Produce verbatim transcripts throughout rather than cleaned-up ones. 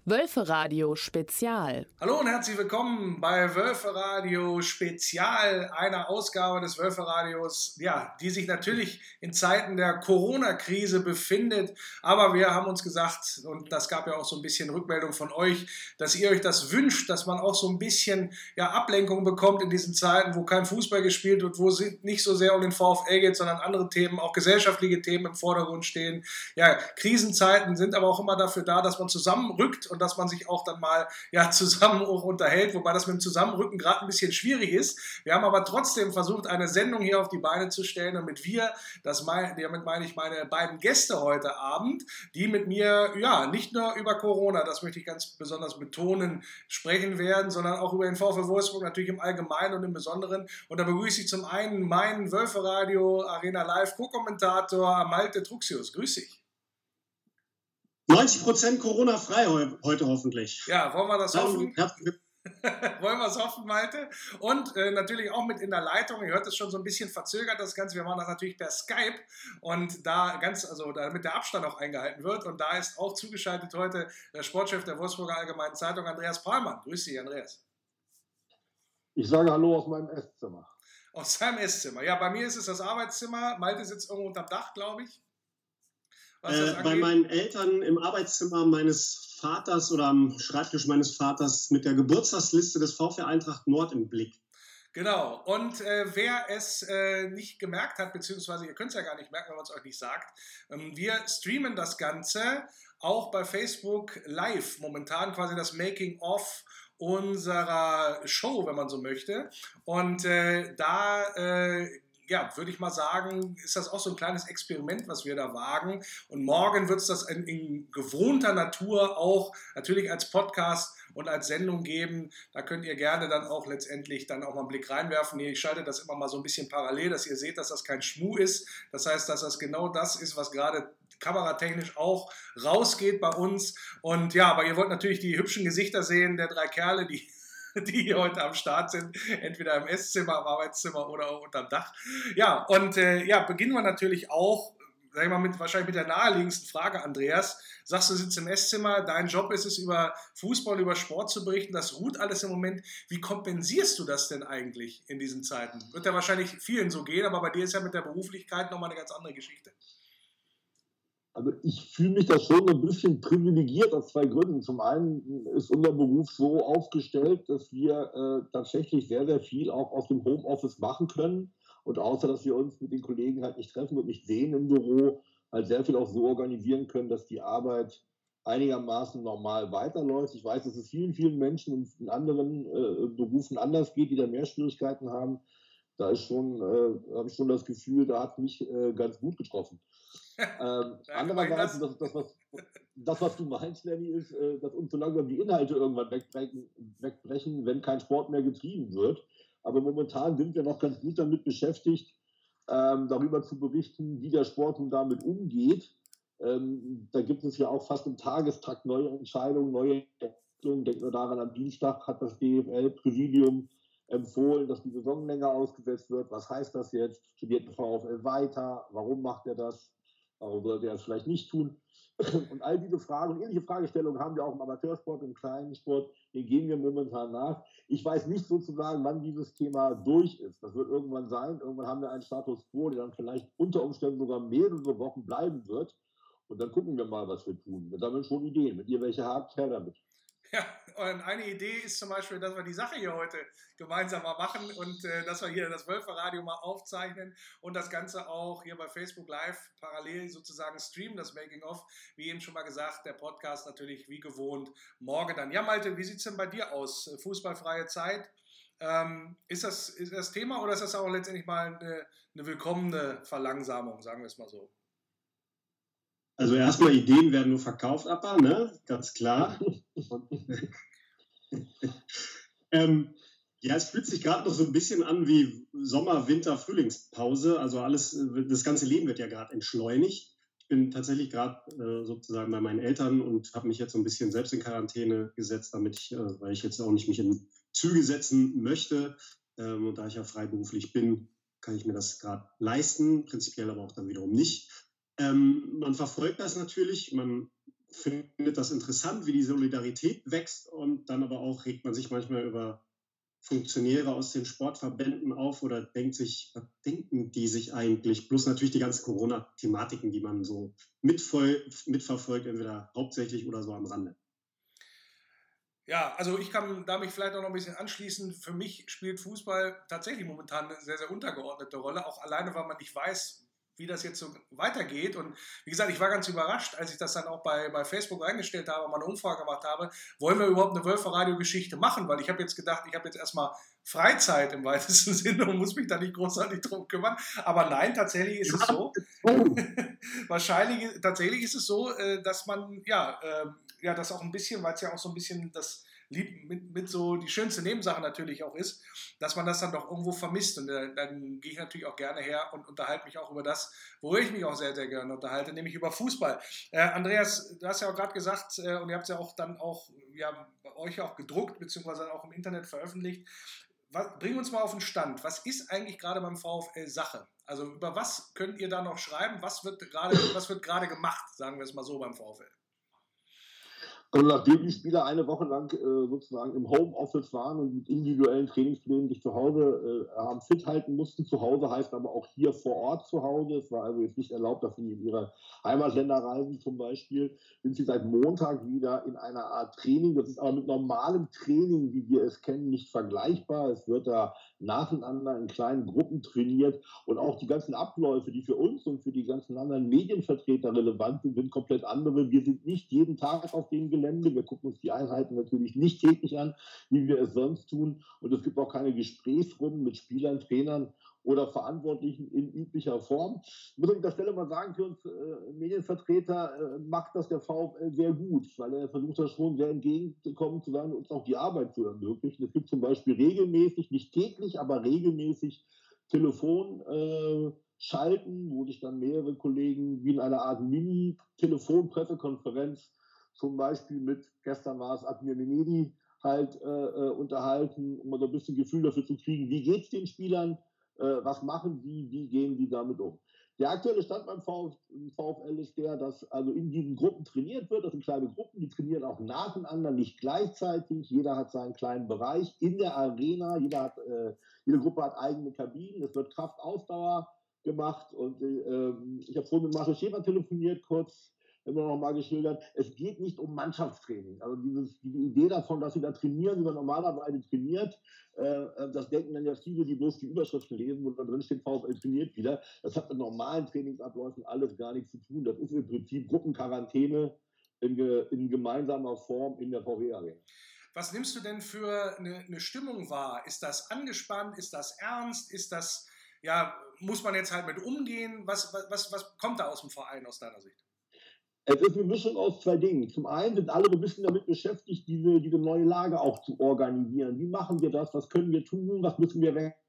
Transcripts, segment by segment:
Wölferadio Spezial. Hallo und herzlich willkommen bei Wölferadio Spezial, einer Ausgabe des Wölferadios, ja, die sich natürlich in Zeiten der Corona-Krise befindet. Aber wir haben uns gesagt, und das gab ja auch so ein bisschen Rückmeldung von euch, dass ihr euch das wünscht, dass man auch so ein bisschen ja, Ablenkung bekommt in diesen Zeiten, wo kein Fußball gespielt wird, wo es nicht so sehr um den VfL geht, sondern andere Themen, auch gesellschaftliche Themen im Vordergrund stehen. Ja, Krisenzeiten sind aber auch immer dafür da, dass man zusammenrückt und dass man sich auch dann mal ja, zusammen auch unterhält, wobei das mit dem Zusammenrücken gerade ein bisschen schwierig ist. Wir haben aber trotzdem versucht, eine Sendung hier auf die Beine zu stellen, damit wir, das mein, damit meine ich meine beiden Gäste heute Abend, die mit mir ja nicht nur über Corona, das möchte ich ganz besonders betonen, sprechen werden, sondern auch über den VfL Wolfsburg natürlich im Allgemeinen und im Besonderen. Und da begrüße ich zum einen meinen Wölferadio Arena Live Co-Kommentator Malte Truxius. Grüß dich. neunzig Prozent Corona-frei heute hoffentlich. Ja, wollen wir das hoffen? Wollen wir es hoffen, Malte? Und äh, natürlich auch mit in der Leitung, ihr hört es schon so ein bisschen verzögert, das Ganze, wir machen das natürlich per Skype und da ganz, also damit der Abstand auch eingehalten wird und da ist auch zugeschaltet heute der Sportchef der Wolfsburger Allgemeinen Zeitung, Andreas Pahlmann. Grüß dich, Andreas. Ich sage Hallo aus meinem Esszimmer. Aus seinem Esszimmer. Ja, bei mir ist es das Arbeitszimmer, Malte sitzt irgendwo unterm Dach, glaube ich. Äh, bei meinen Eltern im Arbeitszimmer meines Vaters oder am Schreibtisch meines Vaters mit der Geburtstagsliste des VfL Eintracht Nord im Blick. Genau, und äh, wer es äh, nicht gemerkt hat, beziehungsweise ihr könnt es ja gar nicht merken, wenn man es euch nicht sagt, ähm, wir streamen das Ganze auch bei Facebook live, momentan quasi das Making-of unserer Show, wenn man so möchte. Und äh, da äh, ja, würde ich mal sagen, ist das auch so ein kleines Experiment, was wir da wagen. Und morgen wird es das in, in gewohnter Natur auch natürlich als Podcast und als Sendung geben. Da könnt ihr gerne dann auch letztendlich dann auch mal einen Blick reinwerfen. Ich schalte das immer mal so ein bisschen parallel, dass ihr seht, dass das kein Schmuh ist. Das heißt, dass das genau das ist, was gerade kameratechnisch auch rausgeht bei uns. Und ja, aber ihr wollt natürlich die hübschen Gesichter sehen der drei Kerle, die die hier heute am Start sind, entweder im Esszimmer, im Arbeitszimmer oder auch unterm Dach. Ja, und äh, ja, beginnen wir natürlich auch, sag ich mal, mit, wahrscheinlich mit der naheliegendsten Frage, Andreas. Sagst du, sitzt im Esszimmer, dein Job ist es, über Fußball, über Sport zu berichten, das ruht alles im Moment. Wie kompensierst du das denn eigentlich in diesen Zeiten? Wird ja wahrscheinlich vielen so gehen, aber bei dir ist ja mit der Beruflichkeit nochmal eine ganz andere Geschichte. Also ich fühle mich da schon ein bisschen privilegiert aus zwei Gründen. Zum einen ist unser Beruf so aufgestellt, dass wir äh, tatsächlich sehr, sehr viel auch aus dem Homeoffice machen können. Und außer, dass wir uns mit den Kollegen halt nicht treffen und nicht sehen im Büro, halt sehr viel auch so organisieren können, dass die Arbeit einigermaßen normal weiterläuft. Ich weiß, dass es vielen, vielen Menschen in anderen äh, Berufen anders geht, die da mehr Schwierigkeiten haben. Da ist schon, äh, habe ich schon das Gefühl, da hat es mich äh, ganz gut getroffen. ähm, andererseits, das, das, was, das, was du meinst, Lenny, ist, äh, dass uns so langsam die Inhalte irgendwann wegbrechen, wegbrechen, wenn kein Sport mehr getrieben wird. Aber momentan sind wir noch ganz gut damit beschäftigt, ähm, darüber zu berichten, wie der Sport nun damit umgeht. Ähm, da gibt es ja auch fast im Tagestakt neue Entscheidungen, neue Entwicklungen. Denkt nur daran, am Dienstag hat das D F L-Präsidium empfohlen, dass die Saison länger ausgesetzt wird. Was heißt das jetzt? Studiert der VfL weiter? Warum macht er das? Warum sollte er es vielleicht nicht tun? Und all diese Fragen und ähnliche Fragestellungen haben wir auch im Amateursport, im kleinen Sport. Den gehen wir momentan nach. Ich weiß nicht sozusagen, wann dieses Thema durch ist. Das wird irgendwann sein. Irgendwann haben wir einen Status quo, der dann vielleicht unter Umständen sogar mehrere Wochen bleiben wird. Und dann gucken wir mal, was wir tun. Wir sammeln schon Ideen. Wenn ihr welche habt, her damit. Ja, und eine Idee ist zum Beispiel, dass wir die Sache hier heute gemeinsam mal machen und äh, dass wir hier das Wölferadio mal aufzeichnen und das Ganze auch hier bei Facebook Live parallel sozusagen streamen, das Making-of. Wie eben schon mal gesagt, der Podcast natürlich wie gewohnt morgen dann. Ja, Malte, wie sieht es denn bei dir aus? Fußballfreie Zeit? Ähm, ist, das, ist das Thema oder ist das auch letztendlich mal eine, eine willkommene Verlangsamung, sagen wir es mal so? Also erstmal, Ideen werden nur verkauft, Appa, ne? Ganz klar. ähm, ja, es fühlt sich gerade noch so ein bisschen an wie Sommer-, Winter-, Frühlingspause. Also alles, das ganze Leben wird ja gerade entschleunigt. Ich bin tatsächlich gerade äh, sozusagen bei meinen Eltern und habe mich jetzt so ein bisschen selbst in Quarantäne gesetzt, damit ich, äh, weil ich jetzt auch nicht mich in Züge setzen möchte. Ähm, und da ich ja freiberuflich bin, kann ich mir das gerade leisten, prinzipiell aber auch dann wiederum nicht. Ähm, man verfolgt das natürlich, man findet das interessant, wie die Solidarität wächst, und dann aber auch regt man sich manchmal über Funktionäre aus den Sportverbänden auf oder denkt sich, was denken die sich eigentlich? Plus natürlich die ganzen Corona-Thematiken, die man so mitvoll, mitverfolgt, entweder hauptsächlich oder so am Rande. Ja, also ich kann da mich vielleicht auch noch ein bisschen anschließen. Für mich spielt Fußball tatsächlich momentan eine sehr, sehr untergeordnete Rolle, auch alleine, weil man nicht weiß, wie das jetzt so weitergeht. Und wie gesagt, ich war ganz überrascht, als ich das dann auch bei, bei Facebook eingestellt habe und mal eine Umfrage gemacht habe, wollen wir überhaupt eine Wölfe-Radio-Geschichte machen? Weil ich habe jetzt gedacht, ich habe jetzt erstmal Freizeit im weitesten Sinne und muss mich da nicht großartig drum kümmern. Aber nein, tatsächlich ist es so. Wahrscheinlich, tatsächlich ist es so, dass man, ja, ja, das auch ein bisschen, weil es ja auch so ein bisschen das Lieb mit, mit so die schönste Nebensache natürlich auch ist, dass man das dann doch irgendwo vermisst. Und äh, dann gehe ich natürlich auch gerne her und unterhalte mich auch über das, worüber ich mich auch sehr, sehr gerne unterhalte, nämlich über Fußball. Äh, Andreas, du hast ja auch gerade gesagt, äh, und ihr habt es ja auch dann auch, ja, bei euch auch gedruckt, beziehungsweise auch im Internet veröffentlicht. Was, bring uns mal auf den Stand. Was ist eigentlich gerade beim VfL Sache? Also über was könnt ihr da noch schreiben? Was wird gerade, was wird gerade gemacht, sagen wir es mal so, beim VfL? Und nachdem die Spieler eine Woche lang äh, sozusagen im Homeoffice waren und mit individuellen Trainingsplänen sich zu Hause äh, haben fit halten mussten, zu Hause heißt aber auch hier vor Ort zu Hause. Es war also jetzt nicht erlaubt, dass sie in ihre Heimatländer reisen zum Beispiel, sind sie seit Montag wieder in einer Art Training. Das ist aber mit normalem Training, wie wir es kennen, nicht vergleichbar. Es wird da nacheinander in kleinen Gruppen trainiert und auch die ganzen Abläufe, die für uns und für die ganzen anderen Medienvertreter relevant sind, sind komplett andere. Wir sind nicht jeden Tag auf dem Gelände, wir gucken uns die Einheiten natürlich nicht täglich an, wie wir es sonst tun, und es gibt auch keine Gesprächsrunden mit Spielern, Trainern oder Verantwortlichen in üblicher Form. Ich muss an der Stelle mal sagen, für uns äh, Medienvertreter äh, macht das der VfL sehr gut, weil er versucht da schon sehr entgegenzukommen zu sein und uns auch die Arbeit zu ermöglichen. Es gibt zum Beispiel regelmäßig, nicht täglich, aber regelmäßig Telefon äh, schalten, wo sich dann mehrere Kollegen wie in einer Art Mini-Telefon-Pressekonferenz zum Beispiel mit, gestern war es Admir Menedi, halt äh, unterhalten, um so ein bisschen Gefühl dafür zu kriegen, wie geht es den Spielern, äh, was machen die, wie gehen die damit um. Der aktuelle Stand beim VfL ist der, dass also in diesen Gruppen trainiert wird. Das sind kleine Gruppen, die trainieren auch nacheinander, nicht gleichzeitig. Jeder hat seinen kleinen Bereich in der Arena. Jeder hat, äh, jede Gruppe hat eigene Kabinen. Es wird Kraft-Ausdauer gemacht. Und äh, ich habe vorhin mit Marcel Schäfer telefoniert, kurz immer noch mal geschildert. Es geht nicht um Mannschaftstraining. Also dieses, die Idee davon, dass sie da trainieren, wie man normalerweise trainiert, äh, das denken dann ja viele, die bloß die Überschriften lesen, wo da drin steht, VfL trainiert wieder. Das hat mit normalen Trainingsabläufen alles gar nichts zu tun. Das ist im Prinzip Gruppenquarantäne in, in gemeinsamer Form in der V W-Arena. Was nimmst du denn für eine, eine Stimmung wahr? Ist das angespannt? Ist das ernst? Ist das, ja, muss man jetzt halt mit umgehen? Was, was, was kommt da aus dem Verein aus deiner Sicht? Es ist eine Mischung aus zwei Dingen. Zum einen sind alle ein bisschen damit beschäftigt, diese, diese neue Lage auch zu organisieren. Wie machen wir das? Was können wir tun? Was müssen wir weg?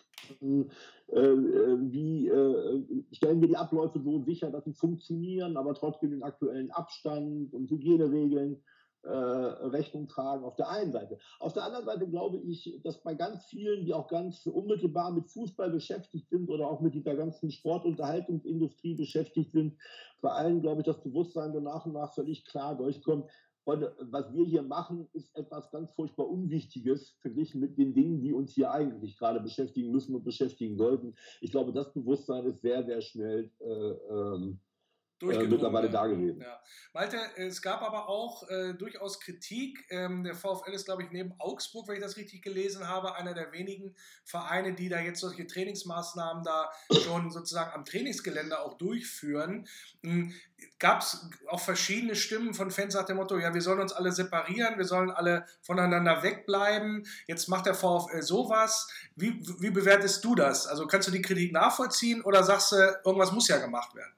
Äh, wie äh, stellen wir die Abläufe so sicher, dass sie funktionieren, aber trotzdem den aktuellen Abstand und Hygieneregeln äh, Rechnung tragen auf der einen Seite. Auf der anderen Seite glaube ich, dass bei ganz vielen, die auch ganz unmittelbar mit Fußball beschäftigt sind oder auch mit dieser ganzen Sportunterhaltungsindustrie beschäftigt sind, bei allen, glaube ich, das Bewusstsein so nach und nach völlig klar durchkommt. Und was wir hier machen, ist etwas ganz furchtbar Unwichtiges verglichen mit den Dingen, die uns hier eigentlich gerade beschäftigen müssen und beschäftigen sollten. Ich glaube, das Bewusstsein ist sehr, sehr schnell äh, ähm, Äh, mittlerweile da gewesen. Ja. Malte, es gab aber auch äh, durchaus Kritik. Ähm, der VfL ist, glaube ich, neben Augsburg, wenn ich das richtig gelesen habe, einer der wenigen Vereine, die da jetzt solche Trainingsmaßnahmen da schon sozusagen am Trainingsgelände auch durchführen. Ähm, gab es auch verschiedene Stimmen von Fans nach dem Motto, ja, wir sollen uns alle separieren, wir sollen alle voneinander wegbleiben. Jetzt macht der VfL sowas. Wie, wie bewertest du das? Also kannst du die Kritik nachvollziehen oder sagst du, irgendwas muss ja gemacht werden?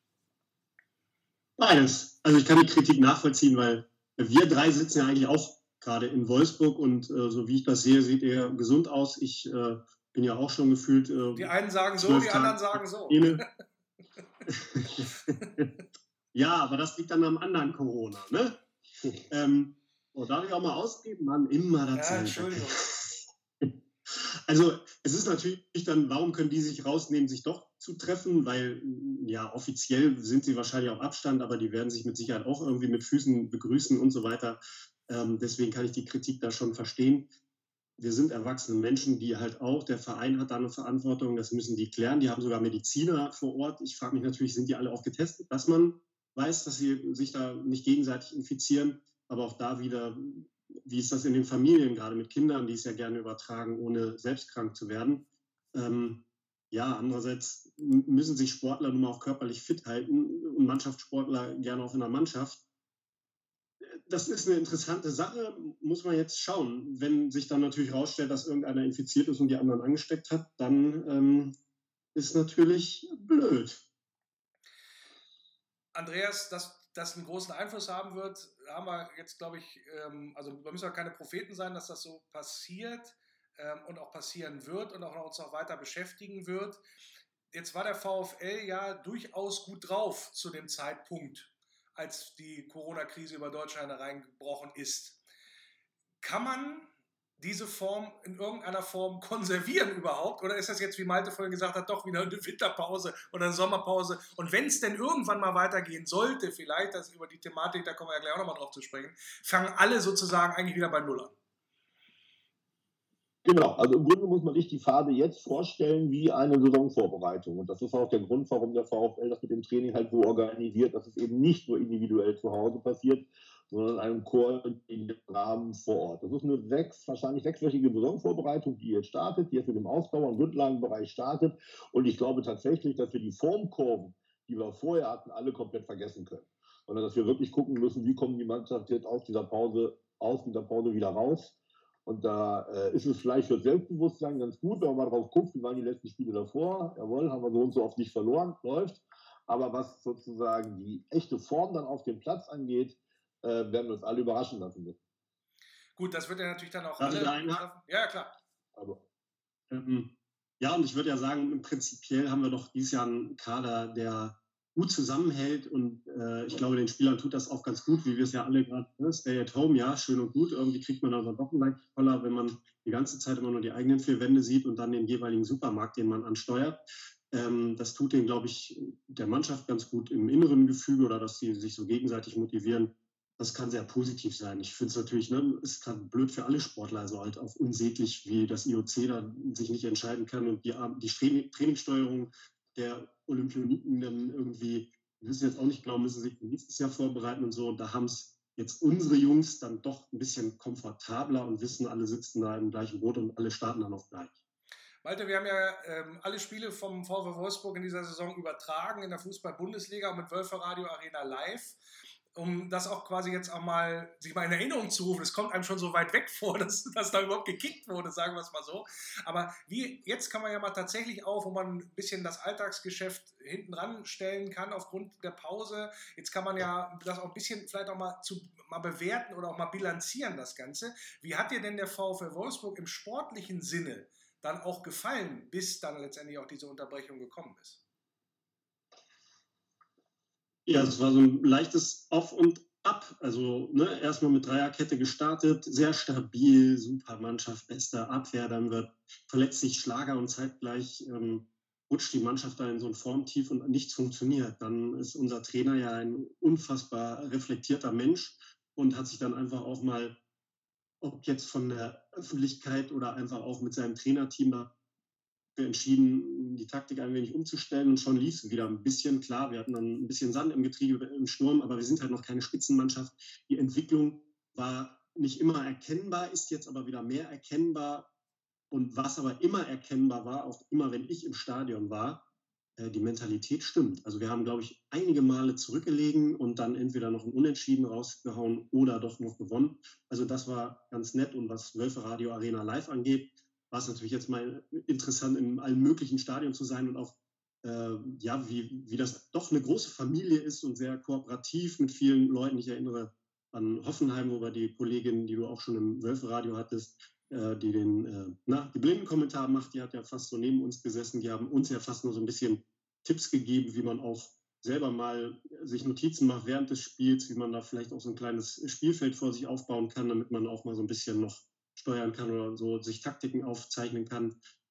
Beides. Also ich kann die Kritik nachvollziehen, weil wir drei sitzen ja eigentlich auch gerade in Wolfsburg und äh, so wie ich das sehe, sieht er gesund aus. Ich äh, bin ja auch schon gefühlt... Äh, die einen sagen so, die anderen sagen so. Ja, aber das liegt dann am anderen Corona, ne? ähm, oh, darf ich auch mal ausgeben? Mann, immer dazu. Ja, Entschuldigung. Also es ist natürlich dann, warum können die sich rausnehmen, sich doch zu treffen, weil ja offiziell sind sie wahrscheinlich auf Abstand, aber die werden sich mit Sicherheit auch irgendwie mit Füßen begrüßen und so weiter. Ähm, deswegen kann ich die Kritik da schon verstehen. Wir sind erwachsene Menschen, die halt auch, der Verein hat da eine Verantwortung, das müssen die klären. Die haben sogar Mediziner vor Ort. Ich frage mich natürlich, sind die alle auch getestet, dass man weiß, dass sie sich da nicht gegenseitig infizieren, aber auch da wieder, wie ist das in den Familien, gerade mit Kindern, die es ja gerne übertragen, ohne selbst krank zu werden. Ähm, ja, andererseits müssen sich Sportler nun mal auch körperlich fit halten und Mannschaftssportler gerne auch in der Mannschaft. Das ist eine interessante Sache, muss man jetzt schauen. Wenn sich dann natürlich herausstellt, dass irgendeiner infiziert ist und die anderen angesteckt hat, dann ähm, ist natürlich blöd. Andreas, dass das einen großen Einfluss haben wird, haben wir jetzt, glaube ich, ähm, also wir müssen ja keine Propheten sein, dass das so passiert ähm, und auch passieren wird und auch uns noch weiter beschäftigen wird. Jetzt war der VfL ja durchaus gut drauf zu dem Zeitpunkt, als die Corona-Krise über Deutschland hereingebrochen ist. Kann man diese Form in irgendeiner Form konservieren überhaupt? Oder ist das jetzt, wie Malte vorhin gesagt hat, doch wieder eine Winterpause oder eine Sommerpause? Und wenn es denn irgendwann mal weitergehen sollte, vielleicht, das über die Thematik, da kommen wir ja gleich auch nochmal drauf zu sprechen, fangen alle sozusagen eigentlich wieder bei Null an. Genau, also im Grunde muss man sich die Phase jetzt vorstellen wie eine Saisonvorbereitung. Und das ist auch der Grund, warum der VfL das mit dem Training halt so organisiert, dass es eben nicht nur individuell zu Hause passiert, sondern in einem koordinierten Rahmen vor Ort. Das ist eine sechs, wahrscheinlich sechswöchige Saisonvorbereitung, die jetzt startet, die jetzt mit dem Ausdauer- und Grundlagenbereich startet. Und ich glaube tatsächlich, dass wir die Formkurven, die wir vorher hatten, alle komplett vergessen können. Sondern dass wir wirklich gucken müssen, wie kommt die Mannschaft jetzt aus dieser Pause, aus dieser Pause wieder raus. Und da äh, ist es vielleicht für Selbstbewusstsein ganz gut, wenn man mal drauf guckt, wie waren die letzten Spiele davor. Jawohl, haben wir so und so oft nicht verloren, läuft. Aber was sozusagen die echte Form dann auf dem Platz angeht, äh, werden wir uns alle überraschen lassen müssen. Gut, das wird ja natürlich dann auch Darf alle ich da einhaken? treffen. Ja, klar. Aber Ähm, ja, und ich würde ja sagen, im prinzipiell haben wir doch dieses Jahr einen Kader, der gut zusammenhält und äh, ich glaube, den Spielern tut das auch ganz gut, wie wir es ja alle gerade, ne? Stay at home, ja, schön und gut, irgendwie kriegt man aber doch einen leichten Koller, wenn man die ganze Zeit immer nur die eigenen vier Wände sieht und dann den jeweiligen Supermarkt, den man ansteuert. Ähm, das tut den, glaube ich, der Mannschaft ganz gut im inneren Gefüge oder dass sie sich so gegenseitig motivieren. Das kann sehr positiv sein. Ich finde es natürlich, ne, ist gerade blöd für alle Sportler, also halt auch unsäglich, wie das I O C da sich nicht entscheiden kann und die, die Trainingssteuerung der Olympioniken dann irgendwie, wir müssen jetzt auch nicht glauben, müssen sich nächstes Jahr vorbereiten und so. Und da haben es jetzt unsere Jungs dann doch ein bisschen komfortabler und wissen, alle sitzen da im gleichen Boot und alle starten dann auch gleich. Malte, wir haben ja ähm, alle Spiele vom VfL Wolfsburg in dieser Saison übertragen in der Fußball-Bundesliga und mit Wölfe Radio Arena live. Um das auch quasi jetzt auch mal, sich mal in Erinnerung zu rufen. Es kommt einem schon so weit weg vor, dass, dass da überhaupt gekickt wurde, sagen wir es mal so. Aber wie, jetzt kann man ja mal tatsächlich auch, wo man ein bisschen das Alltagsgeschäft hinten ran stellen kann aufgrund der Pause. Jetzt kann man ja das auch ein bisschen vielleicht auch mal, zu, mal bewerten oder auch mal bilanzieren, das Ganze. Wie hat dir denn der VfL Wolfsburg im sportlichen Sinne dann auch gefallen, bis dann letztendlich auch diese Unterbrechung gekommen ist? Ja, es war so ein leichtes Auf und Ab. Also ne, erstmal mit Dreierkette gestartet, sehr stabil, super Mannschaft, beste Abwehr. Dann wird verletzt sich Schlager und zeitgleich ähm, rutscht die Mannschaft da in so ein Formtief und nichts funktioniert. Dann ist unser Trainer ja ein unfassbar reflektierter Mensch und hat sich dann einfach auch mal, ob jetzt von der Öffentlichkeit oder einfach auch mit seinem Trainerteam da entschieden, die Taktik ein wenig umzustellen und schon lief es wieder ein bisschen. Klar, wir hatten dann ein bisschen Sand im Getriebe im Sturm, aber wir sind halt noch keine Spitzenmannschaft. Die Entwicklung war nicht immer erkennbar, ist jetzt aber wieder mehr erkennbar. Und was aber immer erkennbar war, auch immer wenn ich im Stadion war, äh, die Mentalität stimmt. Also wir haben, glaube ich, einige Male zurückgelegen und dann entweder noch ein Unentschieden rausgehauen oder doch noch gewonnen. Also das war ganz nett. Und was Wölfe Radio Arena live angeht, war es natürlich jetzt mal interessant, in allen möglichen Stadien zu sein und auch, äh, ja, wie, wie das doch eine große Familie ist und sehr kooperativ mit vielen Leuten. Ich erinnere an Hoffenheim, wo wir die Kollegin, die du auch schon im Wölfe-Radio hattest, äh, die den äh, na, die Blindenkommentar macht, die hat ja fast so neben uns gesessen. Die haben uns ja fast nur so ein bisschen Tipps gegeben, wie man auch selber mal sich Notizen macht während des Spiels, wie man da vielleicht auch so ein kleines Spielfeld vor sich aufbauen kann, damit man auch mal so ein bisschen noch steuern kann oder so sich Taktiken aufzeichnen kann.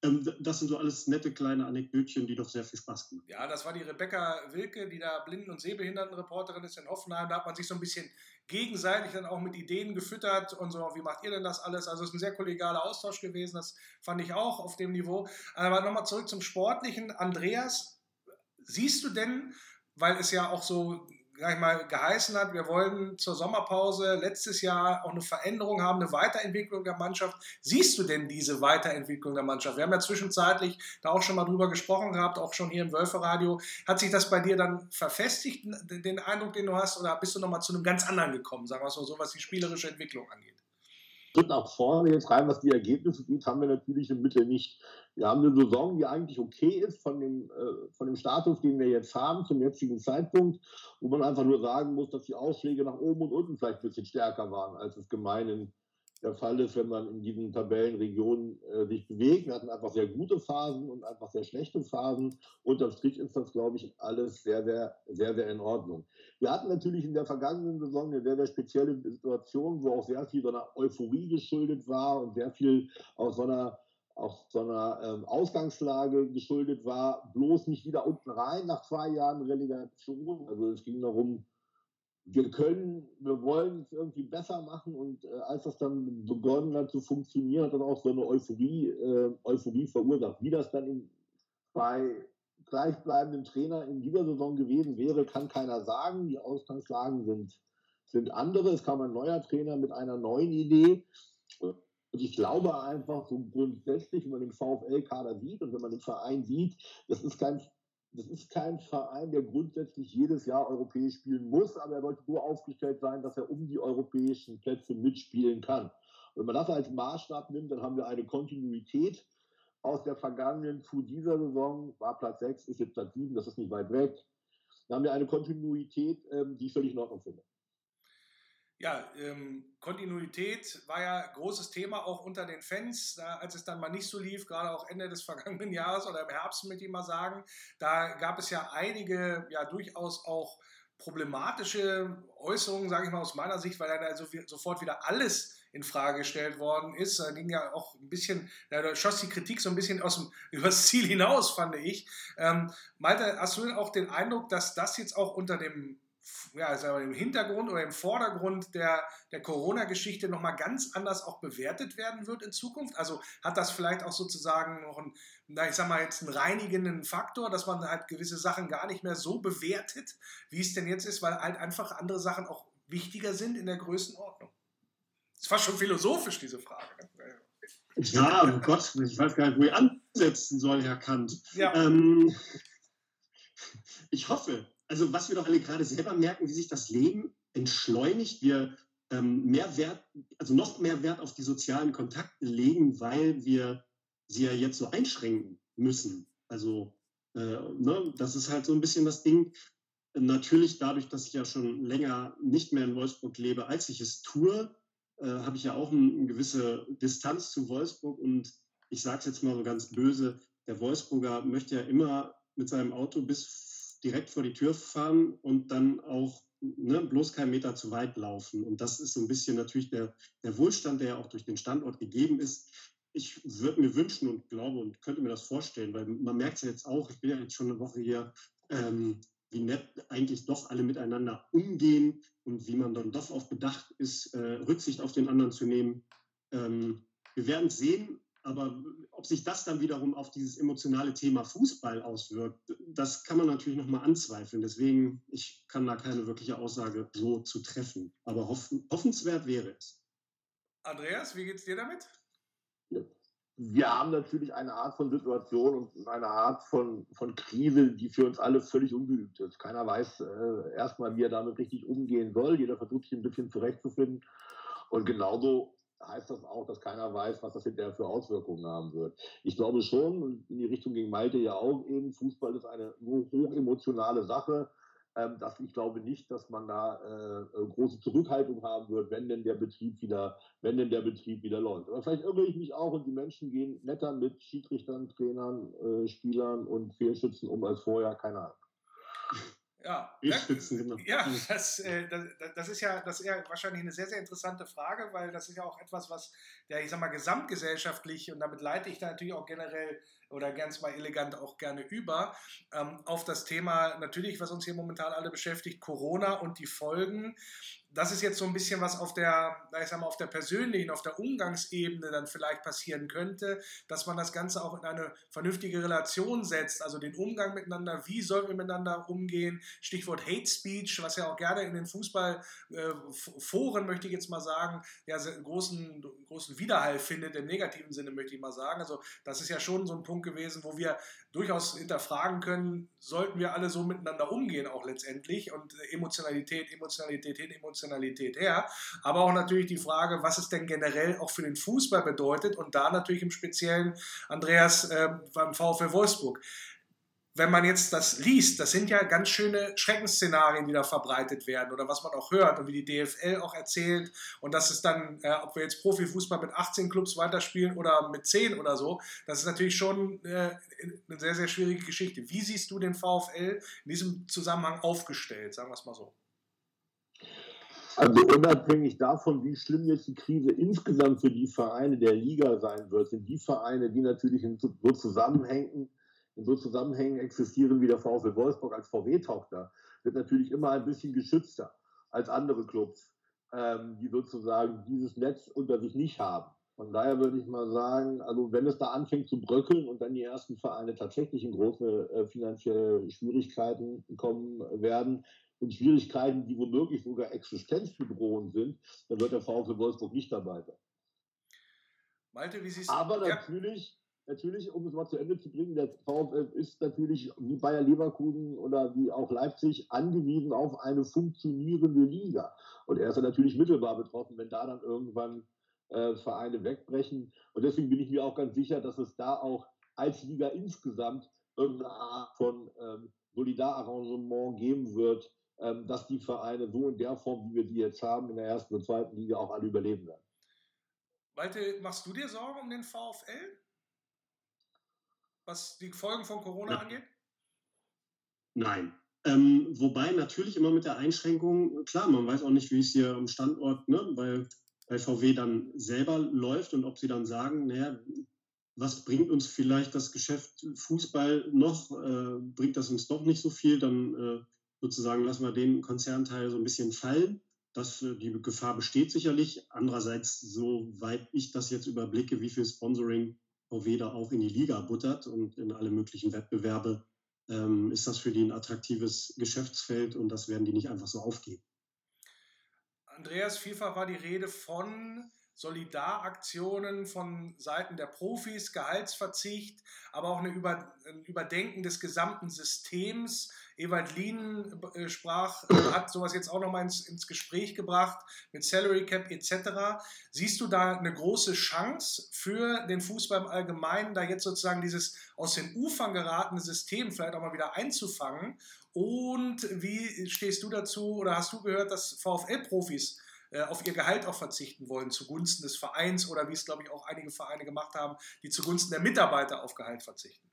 Ähm, das sind so alles nette kleine Anekdötchen, die doch sehr viel Spaß machen. Ja, das war die Rebecca Wilke, die da Blinden- und Sehbehindertenreporterin ist in Hoffenheim. Da hat man sich so ein bisschen gegenseitig dann auch mit Ideen gefüttert und so, wie macht ihr denn das alles? Also es ist ein sehr kollegialer Austausch gewesen, das fand ich auch auf dem Niveau. Aber nochmal zurück zum Sportlichen. Andreas, siehst du denn, weil es ja auch so, sag ich mal, geheißen hat, wir wollen zur Sommerpause letztes Jahr auch eine Veränderung haben, eine Weiterentwicklung der Mannschaft. Siehst du denn diese Weiterentwicklung der Mannschaft? Wir haben ja zwischenzeitlich da auch schon mal drüber gesprochen gehabt, auch schon hier im Wölferadio. Hat sich das bei dir dann verfestigt, den Eindruck, den du hast, oder bist du nochmal zu einem ganz anderen gekommen, sagen wir es mal so, was die spielerische Entwicklung angeht? Schritt nach vorne jetzt rein, was die Ergebnisse geht, haben wir natürlich im Mittel nicht. Wir haben eine Saison, die eigentlich okay ist von dem, äh, von dem Status, den wir jetzt haben, zum jetzigen Zeitpunkt, wo man einfach nur sagen muss, dass die Ausschläge nach oben und unten vielleicht ein bisschen stärker waren, als es gemeinhin der Fall ist, wenn man in diesen Tabellenregionen äh, sich bewegt. Wir hatten einfach sehr gute Phasen und einfach sehr schlechte Phasen. Unterm Strich ist das, glaube ich, alles sehr, sehr, sehr, sehr in Ordnung. Wir hatten natürlich in der vergangenen Saison eine sehr, sehr spezielle Situation, wo auch sehr viel so einer Euphorie geschuldet war und sehr viel aus so einer, aus so einer ähm, Ausgangslage geschuldet war. Bloß nicht wieder unten rein nach zwei Jahren Relegation. Also es ging darum, wir können, wir wollen es irgendwie besser machen und äh, als das dann begonnen hat zu funktionieren, hat dann auch so eine Euphorie, äh, Euphorie verursacht. Wie das dann in, bei gleichbleibenden Trainer in dieser Saison gewesen wäre, kann keiner sagen. Die Ausgangslagen sind, sind andere. Es kam ein neuer Trainer mit einer neuen Idee. Und ich glaube einfach so grundsätzlich, wenn man den VfL-Kader sieht und wenn man den Verein sieht, das ist kein Das ist kein Verein, der grundsätzlich jedes Jahr europäisch spielen muss, aber er sollte so aufgestellt sein, dass er um die europäischen Plätze mitspielen kann. Und wenn man das als Maßstab nimmt, dann haben wir eine Kontinuität aus der vergangenen zu dieser Saison, war Platz sechs, ist jetzt Platz sieben, das ist nicht weit weg. Dann haben wir eine Kontinuität, ähm, die ich völlig in Ordnung finde. Ja, ähm, Kontinuität war ja großes Thema auch unter den Fans, da, als es dann mal nicht so lief, gerade auch Ende des vergangenen Jahres oder im Herbst, möchte ich mal sagen. Da gab es ja einige, ja durchaus auch problematische Äußerungen, sage ich mal aus meiner Sicht, weil dann so viel, sofort wieder alles in Frage gestellt worden ist. Da ging ja auch ein bisschen, da schoss die Kritik so ein bisschen aus dem, übers Ziel hinaus, fand ich. Ähm, Malte, hast du denn auch den Eindruck, dass das jetzt auch unter dem ja, sagen wir, im Hintergrund oder im Vordergrund der, der Corona-Geschichte nochmal ganz anders auch bewertet werden wird in Zukunft? Also hat das vielleicht auch sozusagen noch einen, na, ich sag mal jetzt einen reinigenden Faktor, dass man halt gewisse Sachen gar nicht mehr so bewertet, wie es denn jetzt ist, weil halt einfach andere Sachen auch wichtiger sind in der Größenordnung? Das war schon philosophisch, diese Frage. Ja, oh Gott, ich weiß gar nicht, wo ich ansetzen soll, Herr Kant. Ja. Ähm, ich hoffe, also was wir doch alle gerade selber merken, wie sich das Leben entschleunigt. Wir ähm, mehr Wert, also noch mehr Wert auf die sozialen Kontakte legen, weil wir sie ja jetzt so einschränken müssen. Also äh, ne, das ist halt so ein bisschen das Ding. Natürlich dadurch, dass ich ja schon länger nicht mehr in Wolfsburg lebe, als ich es tue, äh, habe ich ja auch ein, eine gewisse Distanz zu Wolfsburg. Und ich sage es jetzt mal so ganz böse, der Wolfsburger möchte ja immer mit seinem Auto bis direkt vor die Tür fahren und dann auch ne, bloß keinen Meter zu weit laufen. Und das ist so ein bisschen natürlich der, der Wohlstand, der ja auch durch den Standort gegeben ist. Ich würde mir wünschen und glaube und könnte mir das vorstellen, weil man merkt es ja jetzt auch, ich bin ja jetzt schon eine Woche hier, ähm, wie nett eigentlich doch alle miteinander umgehen und wie man dann doch auf Bedacht ist, äh, Rücksicht auf den anderen zu nehmen. Ähm, wir werden es sehen. Aber ob sich das dann wiederum auf dieses emotionale Thema Fußball auswirkt, das kann man natürlich nochmal anzweifeln. Deswegen, ich kann da keine wirkliche Aussage so zu treffen. Aber hoffen, hoffenswert wäre es. Andreas, wie geht's dir damit? Wir haben natürlich eine Art von Situation und eine Art von, von Krise, die für uns alle völlig ungeübt ist. Keiner weiß äh, erstmal, wie er damit richtig umgehen soll. Jeder versucht sich ein bisschen zurechtzufinden. Und genauso heißt das auch, dass keiner weiß, was das hinterher für Auswirkungen haben wird. Ich glaube schon, und in die Richtung ging Malte ja auch eben, Fußball ist eine hochemotionale Sache, ähm, dass ich glaube nicht, dass man da äh, große Zurückhaltung haben wird, wenn denn der Betrieb wieder, wenn denn der Betrieb wieder läuft. Aber vielleicht irre ich mich auch und die Menschen gehen netter mit Schiedsrichtern, Trainern, äh, Spielern und Fehlschützen um als vorher, keine Ahnung. Ja, Spitzen, genau. ja das, äh, das, das, ist ja, das ist ja wahrscheinlich eine sehr, sehr interessante Frage, weil das ist ja auch etwas, was der, ich sag mal, gesamtgesellschaftlich, und damit leite ich da natürlich auch generell oder ganz mal elegant auch gerne über, ähm, auf das Thema natürlich, was uns hier momentan alle beschäftigt, Corona und die Folgen. Das ist jetzt so ein bisschen was auf der, ich sag mal, auf der persönlichen, auf der Umgangsebene dann vielleicht passieren könnte, dass man das Ganze auch in eine vernünftige Relation setzt, also den Umgang miteinander, wie sollen wir miteinander umgehen, Stichwort Hate Speech, was ja auch gerne in den Fußballforen, möchte ich jetzt mal sagen, ja, großen, großen Widerhall findet, im negativen Sinne, möchte ich mal sagen. Also das ist ja schon so ein Punkt gewesen, wo wir durchaus hinterfragen können, sollten wir alle so miteinander umgehen auch letztendlich, und Emotionalität, Emotionalität hin, Emotionalität her, aber auch natürlich die Frage, was es denn generell auch für den Fußball bedeutet, und da natürlich im Speziellen, Andreas, äh, beim VfL Wolfsburg. Wenn man jetzt das liest, das sind ja ganz schöne Schreckensszenarien, die da verbreitet werden, oder was man auch hört und wie die D F L auch erzählt, und das ist dann, äh, ob wir jetzt Profifußball mit achtzehn Clubs weiterspielen oder mit zehn oder so, das ist natürlich schon äh, eine sehr, sehr schwierige Geschichte. Wie siehst du den VfL in diesem Zusammenhang aufgestellt, sagen wir es mal so? Also unabhängig davon, wie schlimm jetzt die Krise insgesamt für die Vereine der Liga sein wird, sind die Vereine, die natürlich in so Zusammenhängen, in so Zusammenhängen existieren wie der VfL Wolfsburg als V W-Tochter, wird natürlich immer ein bisschen geschützter als andere Clubs, ähm, die sozusagen dieses Netz unter sich nicht haben. Von daher würde ich mal sagen, also wenn es da anfängt zu bröckeln und dann die ersten Vereine tatsächlich in große äh, finanzielle Schwierigkeiten kommen werden, und Schwierigkeiten, die womöglich sogar existenzbedrohend sind, dann wird der VfL Wolfsburg nicht dabei sein. Malte, wie siehst du? Aber natürlich, ja. natürlich, um es mal zu Ende zu bringen, der VfL ist natürlich wie Bayer Leverkusen oder wie auch Leipzig angewiesen auf eine funktionierende Liga. Und er ist ja natürlich mittelbar betroffen, wenn da dann irgendwann äh, Vereine wegbrechen. Und deswegen bin ich mir auch ganz sicher, dass es da auch als Liga insgesamt irgendeine Art von ähm, Solidararrangement geben wird, dass die Vereine so in der Form, wie wir die jetzt haben, in der ersten und zweiten Liga auch alle überleben werden. Malte, machst du dir Sorgen um den VfL? Was die Folgen von Corona ja. angeht? Nein. Ähm, wobei natürlich immer mit der Einschränkung, klar, man weiß auch nicht, wie es hier am Standort, ne, bei, bei V W dann selber läuft, und ob sie dann sagen, naja, was bringt uns vielleicht das Geschäft Fußball noch, äh, bringt das uns doch nicht so viel, dann äh, sozusagen lassen wir den Konzernteil so ein bisschen fallen. Das, äh, die Gefahr besteht sicherlich. Andererseits, soweit ich das jetzt überblicke, wie viel Sponsoring V W da auch in die Liga buttert und in alle möglichen Wettbewerbe, ähm, ist das für die ein attraktives Geschäftsfeld, und das werden die nicht einfach so aufgeben. Andreas, vielfach war die Rede von Solidaraktionen von Seiten der Profis, Gehaltsverzicht, aber auch eine Über, ein Überdenken des gesamten Systems. Ewald Lien äh, sprach, äh, hat sowas jetzt auch nochmal ins, ins Gespräch gebracht mit Salary Cap et cetera. Siehst du da eine große Chance für den Fußball im Allgemeinen, da jetzt sozusagen dieses aus den Ufern geratene System vielleicht auch mal wieder einzufangen? Und wie stehst du dazu, oder hast du gehört, dass VfL-Profis auf ihr Gehalt auch verzichten wollen zugunsten des Vereins, oder wie es, glaube ich, auch einige Vereine gemacht haben, die zugunsten der Mitarbeiter auf Gehalt verzichten?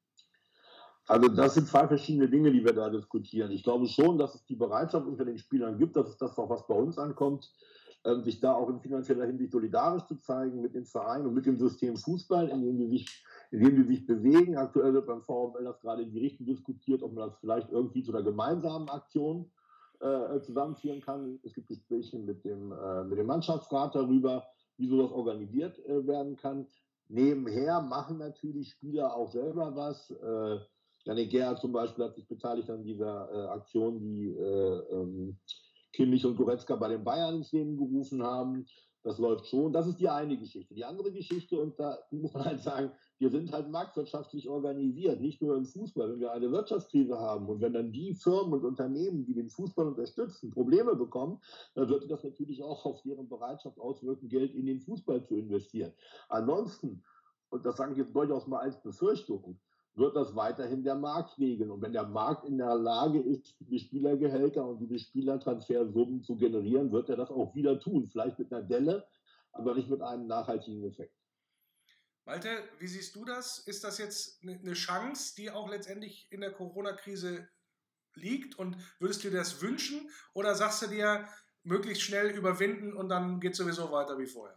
Also das sind zwei verschiedene Dinge, die wir da diskutieren. Ich glaube schon, dass es die Bereitschaft unter den Spielern gibt, dass es das auch, was bei uns ankommt, sich da auch in finanzieller Hinsicht solidarisch zu zeigen mit den Vereinen und mit dem System Fußball, in dem die sich, in dem die sich bewegen. Aktuell wird beim VfL das gerade in die Richtung diskutiert, ob man das vielleicht irgendwie zu einer gemeinsamen Aktion äh, zusammenführen kann. Es gibt Gespräche mit dem, äh, mit dem Mannschaftsrat darüber, wie sowas organisiert äh, werden kann. Nebenher machen natürlich Spieler auch selber was. Äh, Janik Gerhardt zum Beispiel hat sich beteiligt an dieser äh, Aktion, die äh, ähm, Kimmich und Goretzka bei den Bayern ins Leben gerufen haben. Das läuft schon. Das ist die eine Geschichte. Die andere Geschichte, und da muss man halt sagen, wir sind halt marktwirtschaftlich organisiert, nicht nur im Fußball. Wenn wir eine Wirtschaftskrise haben und wenn dann die Firmen und Unternehmen, die den Fußball unterstützen, Probleme bekommen, dann wird das natürlich auch auf deren Bereitschaft auswirken, Geld in den Fußball zu investieren. Ansonsten, und das sage ich jetzt durchaus mal als Befürchtung, wird das weiterhin der Markt regeln. Und wenn der Markt in der Lage ist, die Spielergehälter und diese Spielertransfersummen zu generieren, wird er das auch wieder tun. Vielleicht mit einer Delle, aber nicht mit einem nachhaltigen Effekt. Malte, wie siehst du das? Ist das jetzt eine Chance, die auch letztendlich in der Corona-Krise liegt und würdest du dir das wünschen oder sagst du dir, möglichst schnell überwinden und dann geht es sowieso weiter wie vorher?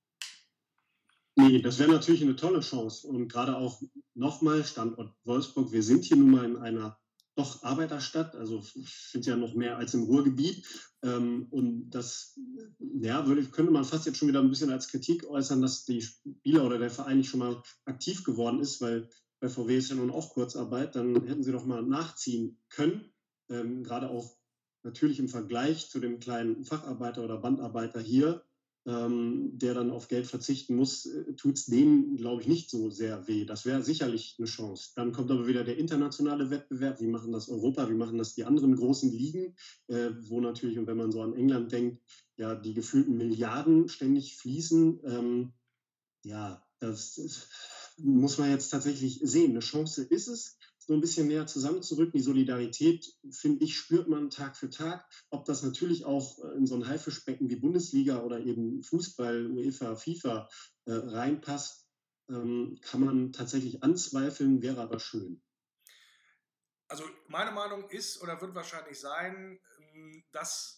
Nee, das wäre natürlich eine tolle Chance und gerade auch nochmal Standort Wolfsburg. Wir sind hier nun mal in einer doch Arbeiterstadt, also ich finde ja noch mehr als im Ruhrgebiet. Ähm, und das ja, würde, könnte man fast jetzt schon wieder ein bisschen als Kritik äußern, dass die Spieler oder der Verein nicht schon mal aktiv geworden ist, weil bei V W ist ja nun auch Kurzarbeit, dann hätten sie doch mal nachziehen können. Ähm, gerade auch natürlich im Vergleich zu dem kleinen Facharbeiter oder Bandarbeiter hier, ähm, der dann auf Geld verzichten muss, äh, tut es denen, glaube ich, nicht so sehr weh. Das wäre sicherlich eine Chance. Dann kommt aber wieder der internationale Wettbewerb. Wie machen das Europa? Wie machen das die anderen großen Ligen? Äh, wo natürlich, und wenn man so an England denkt, ja, die gefühlten Milliarden ständig fließen. Ähm, ja, das, das muss man jetzt tatsächlich sehen. Eine Chance ist es, so ein bisschen näher zusammenzurücken. Die Solidarität, finde ich, spürt man Tag für Tag. Ob das natürlich auch in so ein Haifischbecken wie Bundesliga oder eben Fußball, UEFA, FIFA äh, reinpasst, ähm, kann man tatsächlich anzweifeln, wäre aber schön. Also meine Meinung ist oder wird wahrscheinlich sein, dass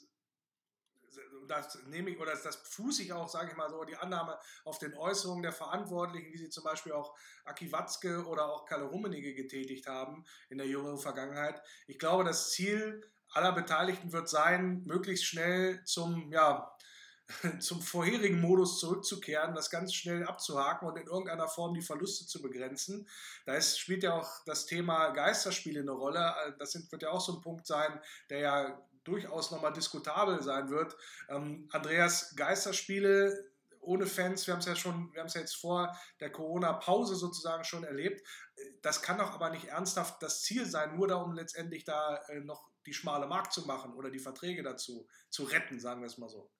das nehme ich, oder das fuße ich auch, sage ich mal so, die Annahme auf den Äußerungen der Verantwortlichen, wie sie zum Beispiel auch Aki Watzke oder auch Kalle Rummenigge getätigt haben in der jüngeren Vergangenheit. Ich glaube, das Ziel aller Beteiligten wird sein, möglichst schnell zum, ja, zum vorherigen Modus zurückzukehren, das ganz schnell abzuhaken und in irgendeiner Form die Verluste zu begrenzen. Da ist, spielt ja auch das Thema Geisterspiele eine Rolle. Das sind, wird ja auch so ein Punkt sein, der ja durchaus nochmal diskutabel sein wird. Ähm, Andreas, Geisterspiele ohne Fans, wir haben es ja schon, wir haben es ja jetzt vor der Corona-Pause sozusagen schon erlebt. Das kann doch aber nicht ernsthaft das Ziel sein, nur da, um letztendlich da äh, noch die schmale Mark zu machen oder die Verträge dazu zu retten, sagen wir es mal so.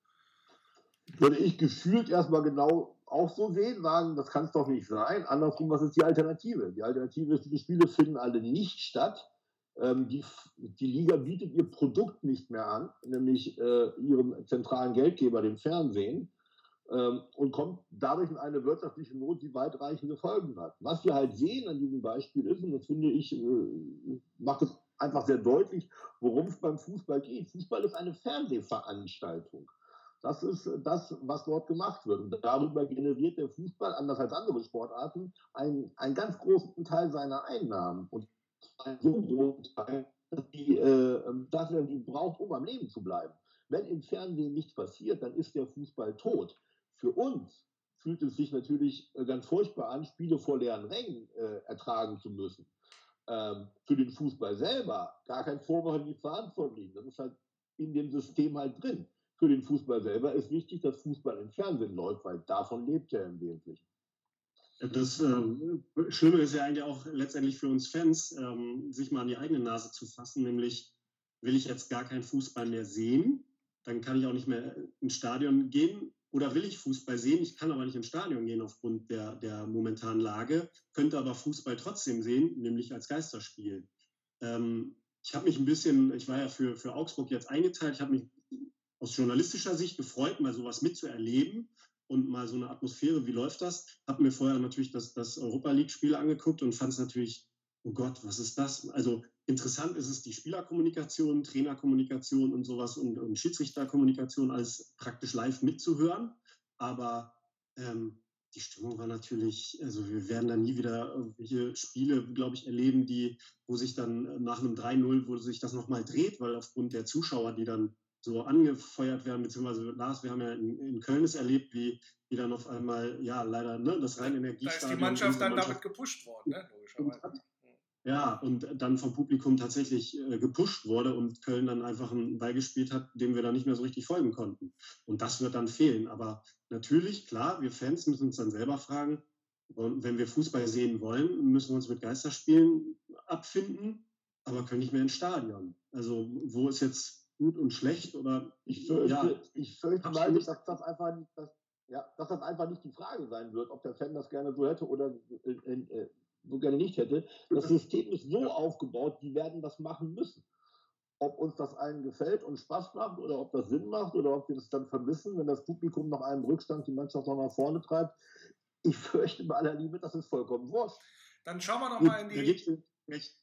Würde ich gefühlt erstmal genau auch so sehen, sagen, das kann es doch nicht sein. Andersrum, was ist die Alternative? Die Alternative ist, die Spiele finden alle nicht statt. Ähm, die, die Liga bietet ihr Produkt nicht mehr an, nämlich äh, ihrem zentralen Geldgeber, dem Fernsehen, ähm, und kommt dadurch in eine wirtschaftliche Not, die weitreichende Folgen hat. Was wir halt sehen an diesem Beispiel ist, und das finde ich, äh, macht es einfach sehr deutlich, worum es beim Fußball geht. Fußball ist eine Fernsehveranstaltung. Das ist das, was dort gemacht wird. Und darüber generiert der Fußball, anders als andere Sportarten, einen, einen ganz großen Teil seiner Einnahmen. Und einen so großen Teil, dass die, äh, dass er die braucht, um am Leben zu bleiben. Wenn im Fernsehen nichts passiert, dann ist der Fußball tot. Für uns fühlt es sich natürlich ganz furchtbar an, Spiele vor leeren Rängen äh, ertragen zu müssen. Ähm, für den Fußball selber gar kein Vorwurf an die Verantwortlichen. Das ist halt in dem System halt drin. Für den Fußball selber ist wichtig, dass Fußball im Fernsehen läuft, weil davon lebt er im Wesentlichen. Das äh, Schlimme ist ja eigentlich auch letztendlich für uns Fans, ähm, sich mal an die eigene Nase zu fassen, nämlich will ich jetzt gar keinen Fußball mehr sehen, dann kann ich auch nicht mehr ins Stadion gehen, oder will ich Fußball sehen, ich kann aber nicht ins Stadion gehen aufgrund der, der momentanen Lage, könnte aber Fußball trotzdem sehen, nämlich als Geisterspiel. Ähm, ich habe mich ein bisschen, ich war ja für, für Augsburg jetzt eingeteilt, ich habe mich aus journalistischer Sicht gefreut, mal sowas mitzuerleben und mal so eine Atmosphäre, wie läuft das? Habe mir vorher natürlich das, das Europa-League-Spiel angeguckt und fand es natürlich, oh Gott, was ist das? Also interessant ist es die Spielerkommunikation, Trainerkommunikation und sowas und, und Schiedsrichterkommunikation alles praktisch live mitzuhören, aber ähm, die Stimmung war natürlich, also wir werden da nie wieder irgendwelche Spiele, glaube ich, erleben, die, wo sich dann nach einem drei null, wo sich das nochmal dreht, weil aufgrund der Zuschauer, die dann so angefeuert werden, beziehungsweise Lars, wir haben ja in, in Köln es erlebt, wie, wie dann auf einmal, ja, leider, ne, das rein Energiestadion. Da ist die Mannschaft dann Mannschaft damit gepusht worden, ne, logischerweise. Ja, und dann vom Publikum tatsächlich äh, gepusht wurde und Köln dann einfach einen Ball gespielt hat, dem wir dann nicht mehr so richtig folgen konnten. Und das wird dann fehlen. Aber natürlich, klar, wir Fans müssen uns dann selber fragen, und wenn wir Fußball sehen wollen, müssen wir uns mit Geisterspielen abfinden, aber können nicht mehr ins Stadion. Also wo ist jetzt gut und schlecht oder ich fürchte, ja, ich fürchte mal, dass das einfach nicht, dass, ja, dass das einfach nicht die Frage sein wird, ob der Fan das gerne so hätte oder äh, äh, so gerne nicht hätte. Das System ist so aufgebaut, die werden das machen müssen. Ob uns das allen gefällt und Spaß macht oder ob das Sinn macht oder ob wir das dann vermissen, wenn das Publikum nach einem Rückstand die Mannschaft noch nach vorne treibt. Ich fürchte bei aller Liebe, das ist vollkommen wurscht. Dann schauen wir noch mal in die...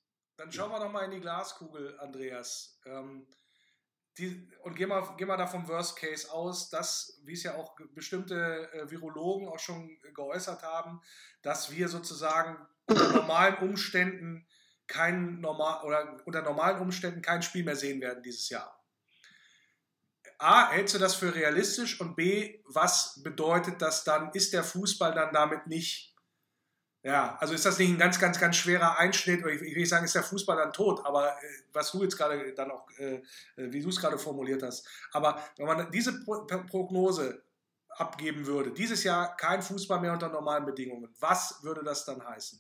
Dann schauen wir noch mal in die Glaskugel, Andreas. Ähm, die, und geh mal, geh mal da vom Worst Case aus, dass, wie es ja auch bestimmte äh, Virologen auch schon geäußert haben, dass wir sozusagen unter normalen Umständen kein normal oder unter normalen Umständen kein Spiel mehr sehen werden dieses Jahr. A, hältst du das für realistisch? Und B, was bedeutet das dann? Ist der Fußball dann damit nicht, ja, also ist das nicht ein ganz, ganz, ganz schwerer Einschnitt? Ich will nicht sagen, ist der Fußball dann tot, aber äh, was du jetzt gerade dann auch, äh, wie du es gerade formuliert hast. Aber wenn man diese Pro- Prognose abgeben würde, dieses Jahr kein Fußball mehr unter normalen Bedingungen, was würde das dann heißen?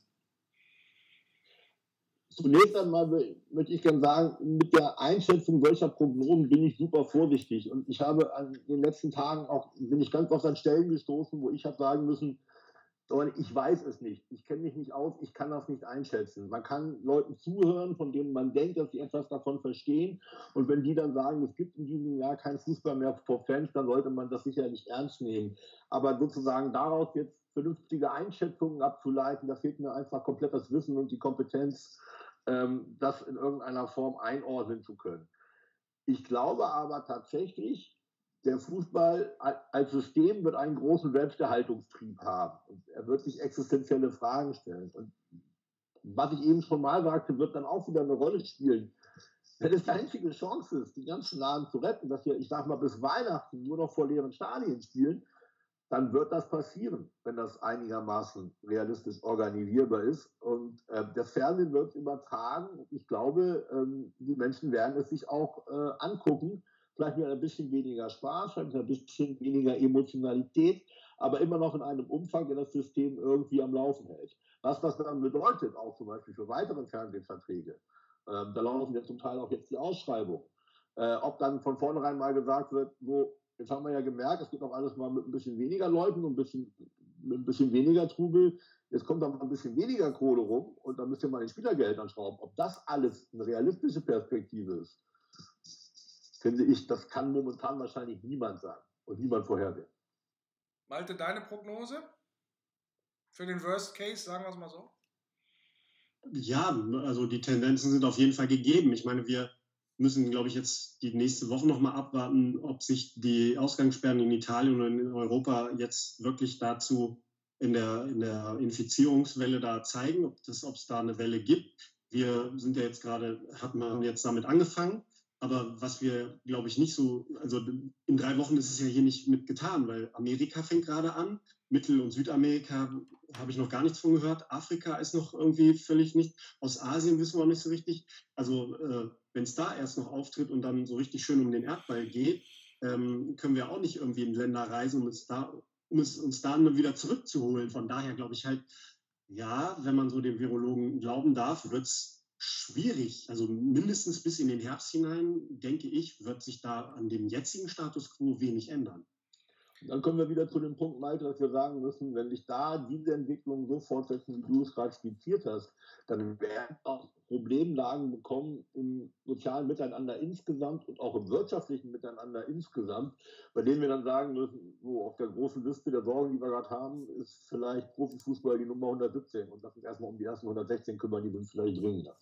Zunächst einmal möchte ich gerne sagen, mit der Einschätzung solcher Prognosen bin ich super vorsichtig. Und ich habe an den letzten Tagen auch, bin ich ganz oft an Stellen gestoßen, wo ich habe sagen müssen, ich weiß es nicht, ich kenne mich nicht aus, ich kann das nicht einschätzen. Man kann Leuten zuhören, von denen man denkt, dass sie etwas davon verstehen. Und wenn die dann sagen, es gibt in diesem Jahr kein Fußball mehr vor Fans, dann sollte man das sicherlich ernst nehmen. Aber sozusagen daraus jetzt vernünftige Einschätzungen abzuleiten, da fehlt mir einfach komplett das Wissen und die Kompetenz, ähm, das in irgendeiner Form einordnen zu können. Ich glaube aber tatsächlich, der Fußball als System wird einen großen Selbsterhaltungstrieb haben. Und er wird sich existenzielle Fragen stellen. Und was ich eben schon mal sagte, wird dann auch wieder eine Rolle spielen. Wenn es die einzige Chance ist, die ganzen Laden zu retten, dass wir, ich sag mal, bis Weihnachten nur noch vor leeren Stadien spielen, dann wird das passieren, wenn das einigermaßen realistisch organisierbar ist. Und äh, das Fernsehen wird übertragen. Ich glaube, ähm, die Menschen werden es sich auch äh, angucken. Vielleicht mit ein bisschen weniger Spaß, vielleicht mit ein bisschen weniger Emotionalität, aber immer noch in einem Umfang, der das System irgendwie am Laufen hält. Was das dann bedeutet, auch zum Beispiel für weitere Fernsehverträge, ähm, da laufen ja zum Teil auch jetzt die Ausschreibungen. Äh, ob dann von vornherein mal gesagt wird, so, jetzt haben wir ja gemerkt, es geht auch alles mal mit ein bisschen weniger Leuten und ein bisschen, mit ein bisschen weniger Trubel. Jetzt kommt dann mal ein bisschen weniger Kohle rum und dann müsst ihr mal den Spielergehältern schrauben. Ob das alles eine realistische Perspektive ist, finde ich, das kann momentan wahrscheinlich niemand sagen und niemand vorhersehen. Malte, deine Prognose für den Worst Case, sagen wir es mal so? Ja, also die Tendenzen sind auf jeden Fall gegeben. Ich meine, wir müssen, glaube ich, jetzt die nächste Woche nochmal abwarten, ob sich die Ausgangssperren in Italien und in Europa jetzt wirklich dazu in der, in der Infizierungswelle da zeigen, ob es ob es da eine Welle gibt. Wir sind ja jetzt gerade, hat man jetzt damit angefangen. Aber was wir, glaube ich, nicht so, also in drei Wochen ist es ja hier nicht mit getan, weil Amerika fängt gerade an, Mittel- und Südamerika habe ich noch gar nichts von gehört, Afrika ist noch irgendwie völlig nicht, aus Asien wissen wir auch nicht so richtig. Also äh, wenn es da erst noch auftritt und dann so richtig schön um den Erdball geht, ähm, können wir auch nicht irgendwie in Länder reisen, um uns da, um es, uns dann wieder zurückzuholen. Von daher glaube ich halt, ja, wenn man so dem Virologen glauben darf, wird es schwierig. Also mindestens bis in den Herbst hinein, denke ich, wird sich da an dem jetzigen Status quo wenig ändern. Dann kommen wir wieder zu dem Punkt, Malte, dass wir sagen müssen, wenn sich da diese Entwicklung so fortsetzen, wie du es gerade skizziert hast, dann werden auch Problemlagen bekommen im sozialen Miteinander insgesamt und auch im wirtschaftlichen Miteinander insgesamt, bei denen wir dann sagen müssen, so auf der großen Liste der Sorgen, die wir gerade haben, ist vielleicht Profifußball die Nummer hundertsiebzehn und lass uns erstmal um die ersten hundertsechzehn kümmern, die sind vielleicht dringender.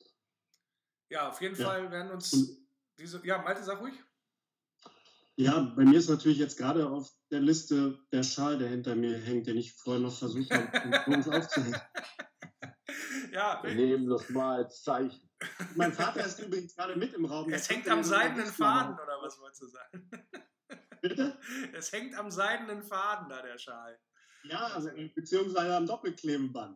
Ja, auf jeden Ja. Fall werden uns diese, ja, Malte, sag ruhig. Ja, bei mir ist natürlich jetzt gerade auf der Liste der Schal, der hinter mir hängt, den ich vorher noch versucht habe, uns aufzuhängen. Ja, wir nehmen das mal als Zeichen. Mein Vater ist übrigens gerade mit im Raum. Es hängt am seidenen Faden, oder was wolltest du sagen? Bitte? Es hängt am seidenen Faden da, der Schal. Ja, also, beziehungsweise am Doppelklebeband.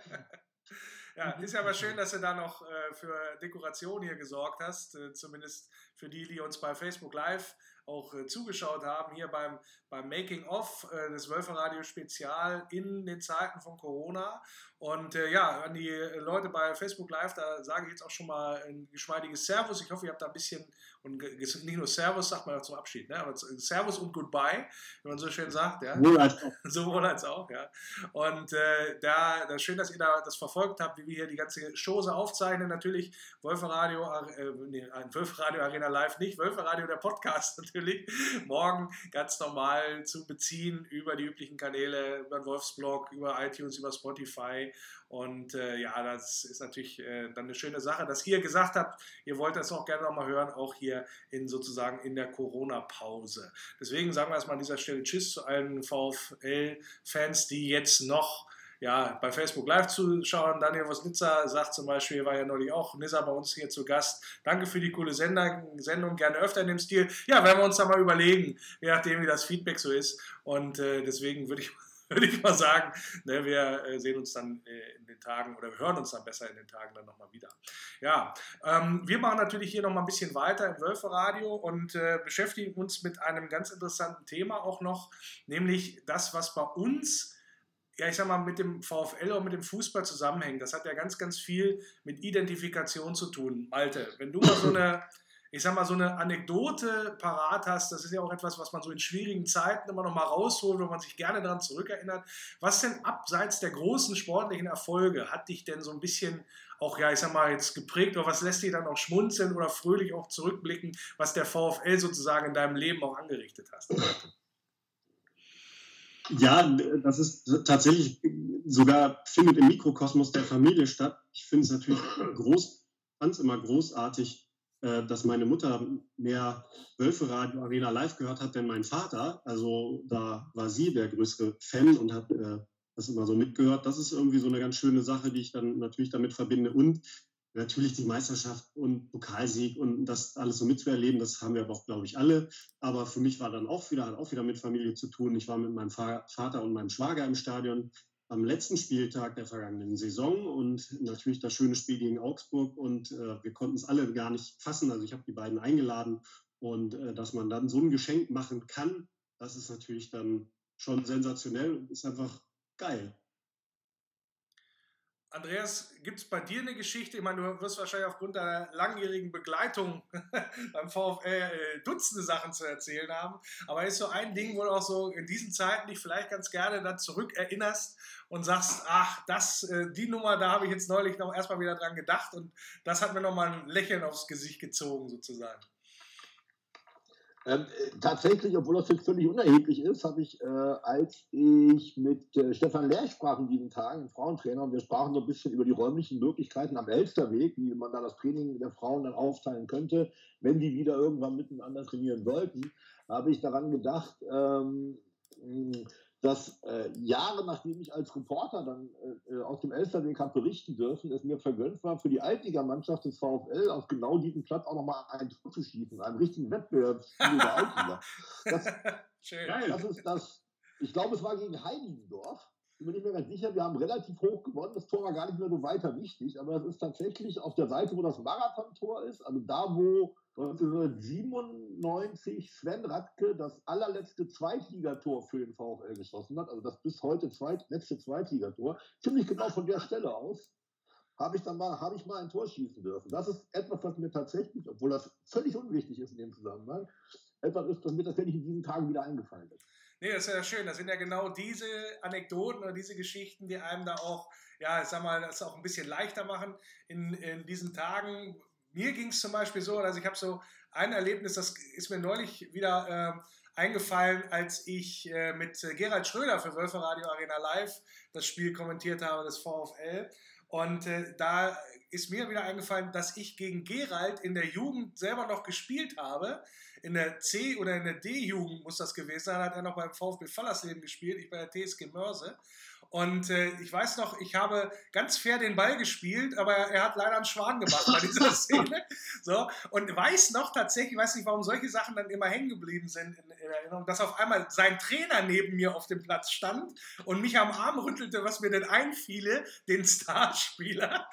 Ja, ist ja aber schön, dass du da noch äh, für Dekoration hier gesorgt hast, äh, zumindest für die, die uns bei Facebook Live auch äh, zugeschaut haben, hier beim, beim Making-of äh, des Wölferadio Spezial in den Zeiten von Corona. Und äh, ja, an die Leute bei Facebook Live, da sage ich jetzt auch schon mal ein geschmeidiges Servus. Ich hoffe, ihr habt da ein bisschen, und nicht nur Servus, sagt man zum Abschied, ne? Aber Servus und Goodbye, wie man so schön sagt. Ja? Wohl als auch. Sowohl als auch, ja. Und äh, da, das schön, dass ihr da das verfolgt habt, wie wir hier die ganze Chose aufzeichnen. Natürlich Wölferadio, äh, nee, Wölferadio Arena Arena Live nicht. Wölferadio, der Podcast natürlich, morgen ganz normal zu beziehen über die üblichen Kanäle, über den Wolfsblog, über iTunes, über Spotify. Und äh, ja, das ist natürlich äh, dann eine schöne Sache, dass ihr gesagt habt, ihr wollt das auch gerne nochmal hören, auch hier in sozusagen in der Corona-Pause. Deswegen sagen wir erstmal an dieser Stelle Tschüss zu allen VfL-Fans, die jetzt noch ja, bei Facebook Live zuschauen. Daniel Wosnitzer sagt zum Beispiel, war ja neulich auch Nizza bei uns hier zu Gast. Danke für die coole Sendung, Sendung gerne öfter in dem Stil. Ja, werden wir uns da mal überlegen, je nachdem, wie das Feedback so ist. Und äh, deswegen würde ich, würde ich mal sagen, ne, wir äh, sehen uns dann äh, in den Tagen oder wir hören uns dann besser in den Tagen dann nochmal wieder. Ja, ähm, wir machen natürlich hier nochmal ein bisschen weiter im Wölferadio und äh, beschäftigen uns mit einem ganz interessanten Thema auch noch, nämlich das, was bei uns ja, ich sag mal, mit dem VfL und mit dem Fußball zusammenhängt. Das hat ja ganz, ganz viel mit Identifikation zu tun. Malte, wenn du mal so eine, ich sag mal, so eine Anekdote parat hast, das ist ja auch etwas, was man so in schwierigen Zeiten immer noch mal rausholt, wo man sich gerne daran zurückerinnert. Was denn abseits der großen sportlichen Erfolge hat dich denn so ein bisschen auch, ja, ich sag mal, jetzt geprägt, oder was lässt dich dann auch schmunzeln oder fröhlich auch zurückblicken, was der VfL sozusagen in deinem Leben auch angerichtet hast? Ja, das ist tatsächlich sogar, findet im Mikrokosmos der Familie statt. Ich finde es natürlich groß, ganz immer großartig, dass meine Mutter mehr Wölferadio Arena Live gehört hat, denn mein Vater. Also da war sie der größere Fan und hat das immer so mitgehört. Das ist irgendwie so eine ganz schöne Sache, die ich dann natürlich damit verbinde. Und natürlich die Meisterschaft und Pokalsieg und das alles so mitzuerleben, das haben wir aber auch, glaube ich, alle. Aber für mich war dann auch wieder, hat auch wieder mit Familie zu tun. Ich war mit meinem Vater und meinem Schwager im Stadion am letzten Spieltag der vergangenen Saison und natürlich das schöne Spiel gegen Augsburg und äh, wir konnten es alle gar nicht fassen. Also ich habe die beiden eingeladen und äh, dass man dann so ein Geschenk machen kann, das ist natürlich dann schon sensationell und ist einfach geil. Andreas, gibt es bei dir eine Geschichte? Ich meine, du wirst wahrscheinlich aufgrund deiner langjährigen Begleitung beim VfL äh, Dutzende Sachen zu erzählen haben. Aber ist so ein Ding, wo du auch so in diesen Zeiten dich vielleicht ganz gerne dann zurückerinnerst und sagst, ach, das, äh, die Nummer, da habe ich jetzt neulich noch erstmal wieder dran gedacht und das hat mir nochmal ein Lächeln aufs Gesicht gezogen sozusagen. Ähm, tatsächlich, obwohl das jetzt völlig unerheblich ist, habe ich, äh, als ich mit äh, Stefan Lerch sprach in diesen Tagen, Frauentrainer, und wir sprachen so ein bisschen über die räumlichen Möglichkeiten am Elsterweg, wie man da das Training der Frauen dann aufteilen könnte, wenn die wieder irgendwann miteinander trainieren sollten, habe ich daran gedacht, ähm, dass äh, Jahre nachdem ich als Reporter dann äh, aus dem Elsterweg habe berichten dürfen, es mir vergönnt war, für die Altligamannschaft des VfL auf genau diesem Platz auch nochmal ein Tor zu schießen, einen richtigen Wettbewerbsspiel der Altliga. Das, Schön. das ist das, ich glaube, es war gegen Heiligendorf. Ich bin nicht mehr ganz sicher, wir haben relativ hoch gewonnen, das Tor war gar nicht mehr so weiter wichtig, aber es ist tatsächlich auf der Seite, wo das Marathontor ist, also da, wo neunzehnhundertsiebenundneunzig Sven Radke das allerletzte Zweitligator für den VfL geschossen hat, also das bis heute zweit, letzte Zweitligator, ziemlich genau von der Stelle aus, habe ich dann mal, habe ich mal ein Tor schießen dürfen. Das ist etwas, was mir tatsächlich, obwohl das völlig unwichtig ist in dem Zusammenhang, etwas ist, das mir tatsächlich in diesen Tagen wieder eingefallen ist. Nee, das ist ja schön. Das sind ja genau diese Anekdoten oder diese Geschichten, die einem da auch, ja, ich sag mal, das auch ein bisschen leichter machen in, in diesen Tagen. Mir ging es zum Beispiel so, also ich habe so ein Erlebnis, das ist mir neulich wieder äh, eingefallen, als ich äh, mit Gerald Schröder für Wölferadio Arena Live das Spiel kommentiert habe, das VfL. Und äh, da ist mir wieder eingefallen, dass ich gegen Gerald in der Jugend selber noch gespielt habe. In der C- oder in der D-Jugend muss das gewesen sein, hat er noch beim VfB Fallersleben gespielt, ich bei der T S G Mörse. Und äh, ich weiß noch, ich habe ganz fair den Ball gespielt, aber er hat leider einen Schwan gemacht bei dieser Szene. So, und weiß noch tatsächlich, ich weiß nicht, warum solche Sachen dann immer hängen geblieben sind in, in Erinnerung, dass auf einmal sein Trainer neben mir auf dem Platz stand und mich am Arm rüttelte, was mir denn einfiele, den Starspieler,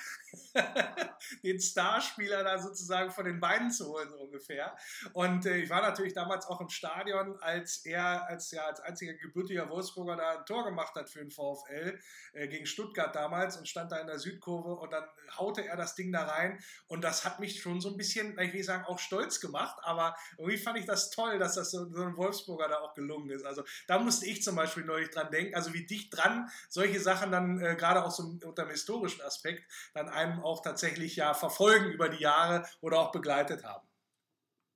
den Starspieler da sozusagen von den Beinen zu holen, so ungefähr. Und äh, ich war natürlich damals auch im Stadion, als er als, ja, als einziger gebürtiger Wolfsburger da ein Tor gemacht hat für den VfL äh, gegen Stuttgart damals und stand da in der Südkurve und dann haute er das Ding da rein und das hat mich schon so ein bisschen, ich will sagen, auch stolz gemacht, aber irgendwie fand ich das toll, dass das so, so ein Wolfsburger da auch gelungen ist. Also da musste ich zum Beispiel neulich dran denken, also wie dicht dran solche Sachen dann äh, gerade auch so unter dem historischen Aspekt dann einem auch tatsächlich ja verfolgen über die Jahre oder auch begleitet haben.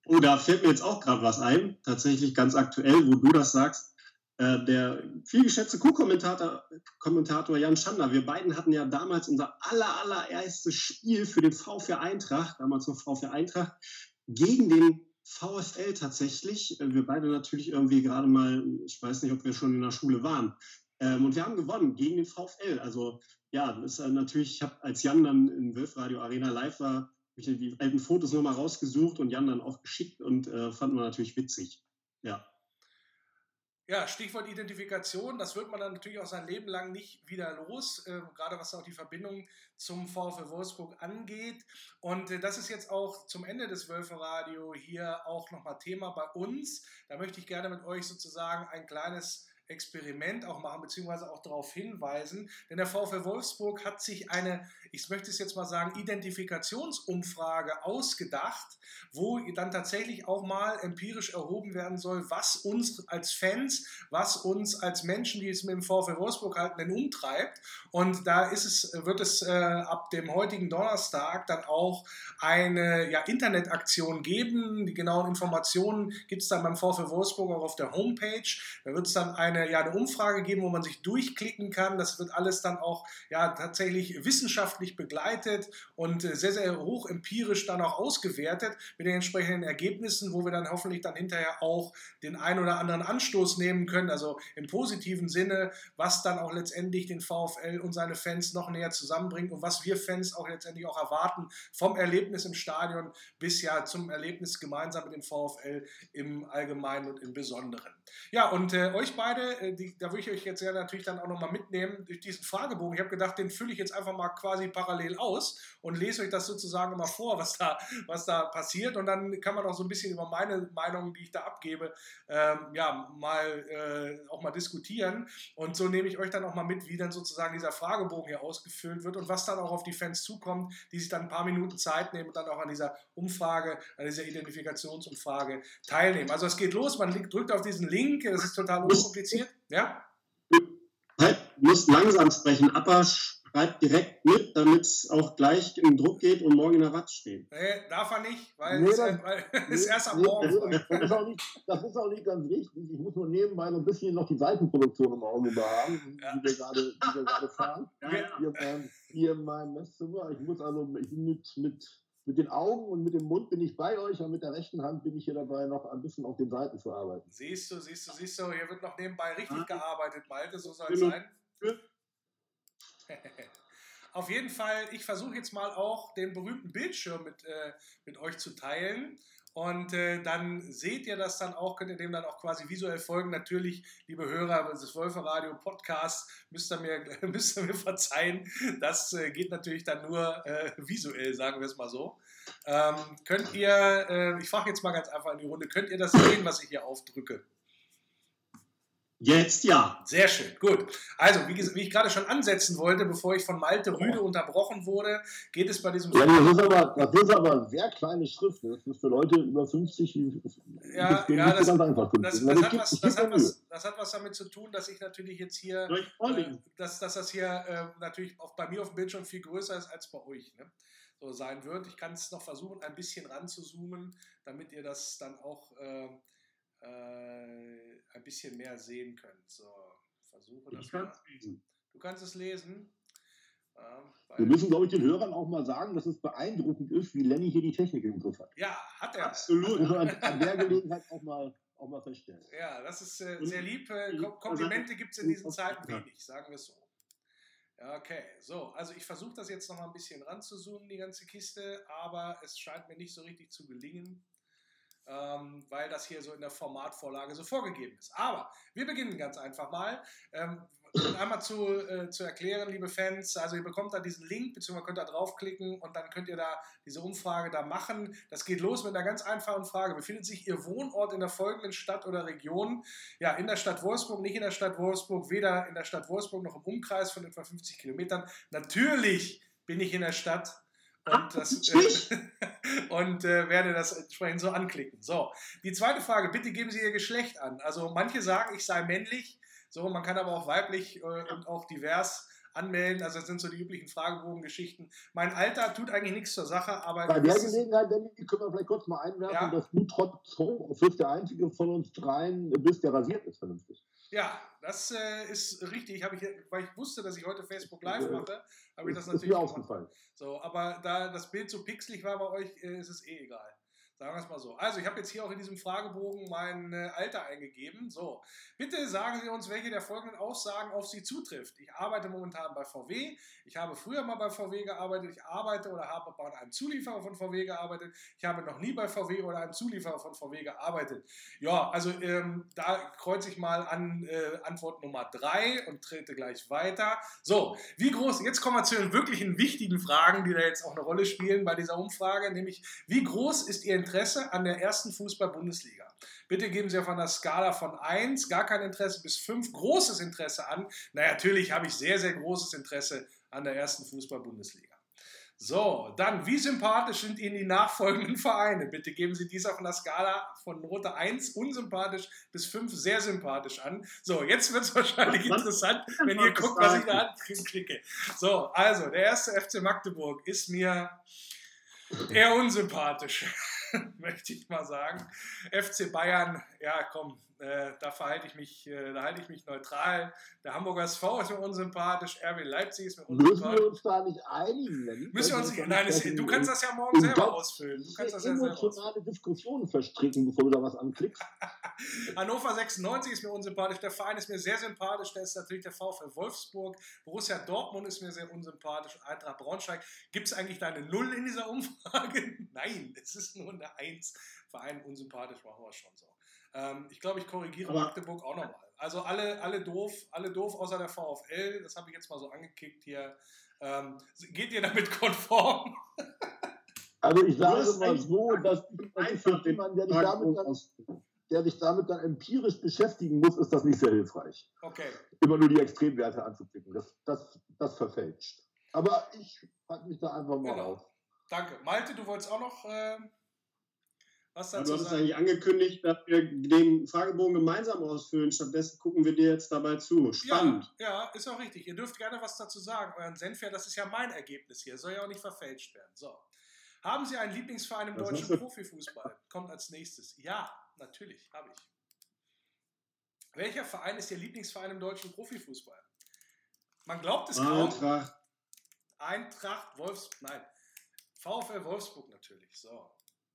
Oh, da fällt mir jetzt auch gerade was ein, tatsächlich ganz aktuell, wo du das sagst. Äh, der vielgeschätzte Co-Kommentator Kommentator Jan Schander, wir beiden hatten ja damals unser aller, allererstes Spiel für den VfR Eintracht, damals noch VfR Eintracht, gegen den VfL tatsächlich. Wir beide natürlich irgendwie gerade mal, ich weiß nicht, ob wir schon in der Schule waren. Ähm, und wir haben gewonnen gegen den VfL. Also ja, das ist natürlich, ich habe als Jan dann in Wölfradio Arena live war, habe ich die alten Fotos nochmal rausgesucht und Jan dann auch geschickt und äh, fanden wir natürlich witzig. Ja. Ja, Stichwort Identifikation, das wird man dann natürlich auch sein Leben lang nicht wieder los, äh, gerade was auch die Verbindung zum VfL Wolfsburg angeht. Und äh, das ist jetzt auch zum Ende des Wölferadio hier auch nochmal Thema bei uns. Da möchte ich gerne mit euch sozusagen ein kleines Experiment auch machen, beziehungsweise auch darauf hinweisen, denn der VfL Wolfsburg hat sich eine, ich möchte es jetzt mal sagen, Identifikationsumfrage ausgedacht, wo dann tatsächlich auch mal empirisch erhoben werden soll, was uns als Fans, was uns als Menschen, die es mit dem VfL Wolfsburg halten, denn umtreibt. Und da ist es, wird es äh, ab dem heutigen Donnerstag dann auch eine ja, Internetaktion geben. Die genauen Informationen gibt es dann beim VfL Wolfsburg auch auf der Homepage. Da wird es dann eine, ja, eine Umfrage geben, wo man sich durchklicken kann. Das wird alles dann auch ja, tatsächlich wissenschaftlich begleitet und äh, sehr, sehr hoch empirisch dann auch ausgewertet mit den entsprechenden Ergebnissen, wo wir dann hoffentlich dann hinterher auch den ein oder anderen Anstoß nehmen können, also im positiven Sinne, was dann auch letztendlich den VfL und seine Fans noch näher zusammenbringt und was wir Fans auch letztendlich auch erwarten vom Erlebnis im Stadion bis ja zum Erlebnis gemeinsam mit dem VfL im Allgemeinen und im Besonderen. Ja, und äh, euch beide, äh, die, da würde ich euch jetzt ja natürlich dann auch nochmal mitnehmen durch diesen Fragebogen. Ich habe gedacht, den fülle ich jetzt einfach mal quasi parallel aus und lese euch das sozusagen mal vor, was da, was da passiert. Und dann kann man auch so ein bisschen über meine Meinung, die ich da abgebe, ähm, ja, mal äh, auch mal diskutieren. Und so nehme ich euch dann auch mal mit, wie dann sozusagen dieser Fragebogen hier ausgefüllt wird und was dann auch auf die Fans zukommt, die sich dann ein paar Minuten Zeit nehmen und dann auch an dieser Umfrage, an dieser Identifikationsumfrage teilnehmen. Also es geht los, man drückt auf diesen Link, das ist total unkompliziert. Ja? Halt, muss langsam sprechen, aber schreibt direkt mit, damit es auch gleich in den Druck geht und morgen in der Watt steht. Nee, darf er nicht, weil Nee, es das- nee, ist erst am Nee, Morgen. das, das, ist auch nicht, das ist auch nicht ganz richtig. Ich muss nur nebenbei noch ein bisschen noch die Seitenproduktion im Auge behaben, Ja. die wir gerade, die wir gerade fahren. Ja, ja. Hier, ähm, hier in meinem Messzimmer. Ich muss also ich bin mit, mit, mit den Augen und mit dem Mund bin ich bei euch und mit der rechten Hand bin ich hier dabei, noch ein bisschen auf den Seiten zu arbeiten. Siehst du, siehst du, siehst du, hier wird noch nebenbei richtig Ah. gearbeitet, Malte, so soll es Genau. sein. Auf jeden Fall, ich versuche jetzt mal auch den berühmten Bildschirm mit, äh, mit euch zu teilen. Und äh, dann seht ihr das dann auch, könnt ihr dem dann auch quasi visuell folgen. Natürlich, liebe Hörer des Wölferadio Podcasts, müsst ihr mir, müsst ihr mir verzeihen. Das äh, geht natürlich dann nur äh, visuell, sagen wir es mal so. Ähm, könnt ihr, äh, ich frage jetzt mal ganz einfach in die Runde, könnt ihr das sehen, was ich hier aufdrücke? Jetzt ja. Sehr schön, gut. Also, wie, ges- wie ich gerade schon ansetzen wollte, bevor ich von Malte Rüde unterbrochen wurde, geht es bei diesem... Ja, das ist aber, das ist aber sehr kleine Schrift. Das ist für Leute über fünfzig Ja, ist nicht ja, das- so ganz einfach. Das, Aber das, ich hat geb- was, ich das, geb hat mir Mühe. was, das hat was damit zu tun, dass ich natürlich jetzt hier, Soll ich äh, vorlesen? dass, dass das hier äh, natürlich auch bei mir auf dem Bildschirm viel größer ist als bei euch, ne? So sein wird. Ich kann es noch versuchen, ein bisschen ranzuzoomen, damit ihr das dann auch äh, äh, ein bisschen mehr sehen könnt. So, versuche das Ich kann mal. es lesen. Du kannst es lesen. Ja, Wir weil, müssen, glaube ich, den Hörern auch mal sagen, dass es beeindruckend ist, wie Lenny hier die Technik im Griff hat. ja, hat er. Das muss Absolut. man an, an der Gelegenheit auch mal, auch mal feststellen. Ja, das ist äh, Und- sehr lieb. Äh, und- Kom Komplimente gibt es in diesen und- Zeiten ja. wenig, sagen wir es so. Ja, okay, so, also ich versuche das jetzt noch mal ein bisschen ranzuzoomen, die ganze Kiste, aber es scheint mir nicht so richtig zu gelingen, ähm, weil das hier so in der Formatvorlage so vorgegeben ist. Aber wir beginnen ganz einfach mal. Ähm, einmal zu, äh, zu erklären, liebe Fans, also ihr bekommt da diesen Link, beziehungsweise könnt da draufklicken und dann könnt ihr da diese Umfrage da machen. Das geht los mit einer ganz einfachen Frage. Befindet sich Ihr Wohnort in der folgenden Stadt oder Region? Ja, in der Stadt Wolfsburg, nicht in der Stadt Wolfsburg, weder in der Stadt Wolfsburg noch im Umkreis von etwa fünfzig Kilometern. Natürlich bin ich in der Stadt und, das, äh, und äh, werde das entsprechend so anklicken. So, die zweite Frage, bitte geben Sie Ihr Geschlecht an. Also manche sagen, ich sei männlich, so, man kann aber auch weiblich äh, und auch divers anmelden. Also das sind so die üblichen Fragebogen-Geschichten. Mein Alter tut eigentlich nichts zur Sache, aber... Bei der Gelegenheit, Danny, können wir vielleicht kurz mal einwerfen, Ja. dass du trotz Homeoffice der einzige von uns dreien bist, der rasiert ist vernünftig. Ja, das äh, ist richtig. Hab ich, weil ich wusste, dass ich heute Facebook Live mache, habe ich das Ist natürlich mir gemacht. aufgefallen. So, aber da das Bild so pixelig war bei euch, äh, ist es eh egal. Sagen wir es mal so. Also, ich habe jetzt hier auch in diesem Fragebogen mein äh, Alter eingegeben. So, bitte sagen Sie uns, welche der folgenden Aussagen auf Sie zutrifft. Ich arbeite momentan bei V W. Ich habe früher mal bei V W gearbeitet. Ich arbeite oder habe bei einem Zulieferer von V W gearbeitet. Ich habe noch nie bei V W oder einem Zulieferer von V W gearbeitet. Ja, also ähm, da kreuze ich mal an äh, Antwort Nummer drei und trete gleich weiter. So, wie groß, jetzt kommen wir zu den wirklichen wichtigen Fragen, die da jetzt auch eine Rolle spielen bei dieser Umfrage, nämlich wie groß ist Ihr Interesse an der ersten Fußball-Bundesliga? Bitte geben Sie auf einer Skala von eins, gar kein Interesse, bis fünf, großes Interesse an. Na, natürlich habe ich sehr, sehr großes Interesse an der ersten Fußball-Bundesliga. So, dann, wie sympathisch sind Ihnen die nachfolgenden Vereine? Bitte geben Sie dies auf einer Skala von Note eins, unsympathisch, bis fünf, sehr sympathisch an. So, jetzt wird es wahrscheinlich Was? interessant, wenn ihr guckt, was ich da anklicke. So, also, der erste F C Magdeburg ist mir eher unsympathisch, möchte ich mal sagen. F C Bayern, ja komm, äh, da verhalte ich mich, äh, da halte ich mich neutral. Der Hamburger S V ist mir unsympathisch, R B Leipzig ist mir Müssen unsympathisch. wir uns da nicht einigen? Lenny? Müssen wir uns Können nicht, da nein, es, in- du kannst das ja morgen in selber ganz ausfüllen. Du kannst das ja selber ausfüllen. emotionale Diskussionen verstricken, bevor du da was anklickst. Hannover sechsundneunzig ist mir unsympathisch, der Verein ist mir sehr sympathisch, da ist natürlich der VfL Wolfsburg, Borussia Dortmund ist mir sehr unsympathisch, Eintracht Braunschweig. Gibt es eigentlich da eine Null in dieser Umfrage? Nein, es ist nur eine Eins. Verein unsympathisch, machen wir schon so. Ähm, ich glaube, ich korrigiere Aber- Magdeburg auch nochmal. Also alle, alle doof, alle doof außer der VfL, das habe ich jetzt mal so angekickt hier. Ähm, geht ihr damit konform? Also ich sage hast mal eigentlich so, dass dass für jemanden, der dich damit dann, der dich damit dann empirisch beschäftigen muss, ist das nicht sehr hilfreich. Okay. Immer nur die Extremwerte anzuklicken. Das, das, das verfälscht. Aber ich halte mich da einfach mal Genau. auf. Danke. Malte, du wolltest auch noch äh, was Ja, dazu du hattest sagen? eigentlich angekündigt, dass wir den Fragebogen gemeinsam ausfüllen. Stattdessen gucken wir dir jetzt dabei zu. Spannend. Ja, ja, ist auch richtig. Ihr dürft gerne was dazu sagen. Euren Senf, ja, das ist ja mein Ergebnis hier. Soll ja auch nicht verfälscht werden. So. Haben Sie einen Lieblingsverein im Was deutschen hast du? Profifußball? Kommt als nächstes. Ja, natürlich, habe ich. Welcher Verein ist Ihr Lieblingsverein im deutschen Profifußball? Man glaubt es kaum. Eintracht. Eintracht Wolfsburg. Nein. VfL Wolfsburg natürlich. So.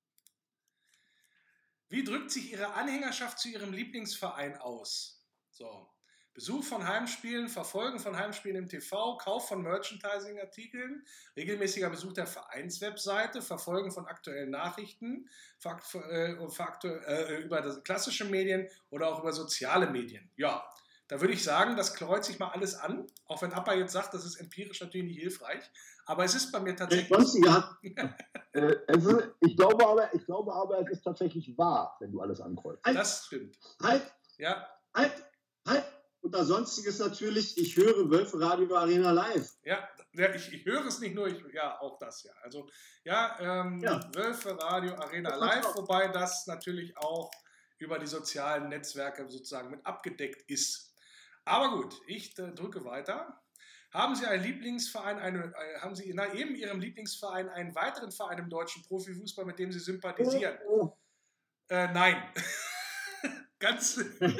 Wie drückt sich Ihre Anhängerschaft zu Ihrem Lieblingsverein aus? So. Besuch von Heimspielen, Verfolgen von Heimspielen im T V, Kauf von Merchandising-Artikeln, regelmäßiger Besuch der Vereinswebseite, Verfolgen von aktuellen Nachrichten, fakt, äh, fakt, äh, über das klassische Medien oder auch über soziale Medien. Ja, da würde ich sagen, das kreuze ich mal alles an, auch wenn Appa jetzt sagt, das ist empirisch natürlich nicht hilfreich, aber es ist bei mir tatsächlich... Ansonsten gehabt. Äh, es ist, ich, glaube aber, ich glaube aber, es ist tatsächlich wahr, wenn du alles ankreuzt. Das stimmt. Halt, Ja, halt, halt. Und das Sonstige ist natürlich, ich höre Wölfe Radio Arena live. ja, ja ich, ich höre es nicht nur, ich, ja, auch das, ja. Also, ja, ähm, Ja. Wölfe Radio Arena Das live, auch. wobei das natürlich auch über die sozialen Netzwerke sozusagen mit abgedeckt ist. Aber gut, ich äh, drücke weiter. Haben Sie einen Lieblingsverein, eine, äh, haben Sie na, eben Ihrem Lieblingsverein einen weiteren Verein im deutschen Profifußball, mit dem Sie sympathisieren? Oh, Äh, nein. Ganz.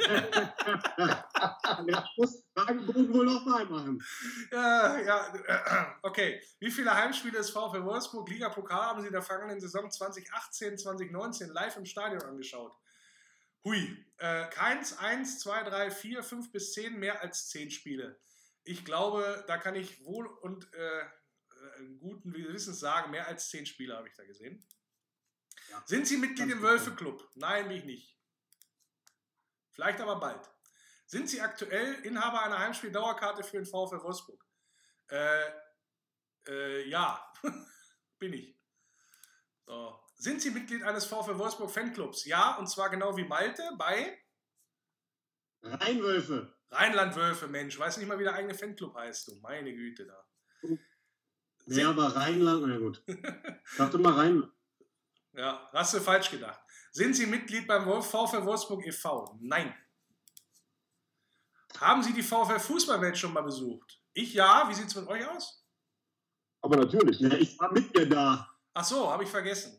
Ich muss Fragebogen wohl noch mal machen. Ja, ja, äh, okay. Wie viele Heimspiele des VfL Wolfsburg Liga-Pokal haben Sie in der vergangenen Saison zwanzig achtzehn, zwanzig neunzehn live im Stadion angeschaut? Hui. Äh, keins, eins, zwei, drei, vier, fünf bis zehn, mehr als zehn Spiele. Ich glaube, da kann ich wohl und äh, äh, guten Gewissens sagen, mehr als zehn Spiele habe ich da gesehen. Ja. Sind Sie Mitglied Ganz im gut. Wölfe-Club? Nein, bin ich nicht. Vielleicht aber bald. Sind Sie aktuell Inhaber einer Heimspiel-Dauerkarte für den VfL Wolfsburg? Äh, äh, ja, bin ich. So. Sind Sie Mitglied eines VfL Wolfsburg Fanclubs? Ja, und zwar genau wie Malte bei Rheinwölfe. Rheinland-Wölfe, Mensch. Weiß nicht mal, wie der eigene Fanclub heißt, du. Meine Güte da. Ja, aber Rheinland, na gut. Ich dachte mal Rheinland. Ja, hast du falsch gedacht. Sind Sie Mitglied beim Wolf, VfL Wolfsburg e V? Nein. Haben Sie die VfL Fußballwelt schon mal besucht? Ich ja, wie sieht es mit euch aus? Aber natürlich. Ja, ich war mit dir da. Ach so, habe ich vergessen.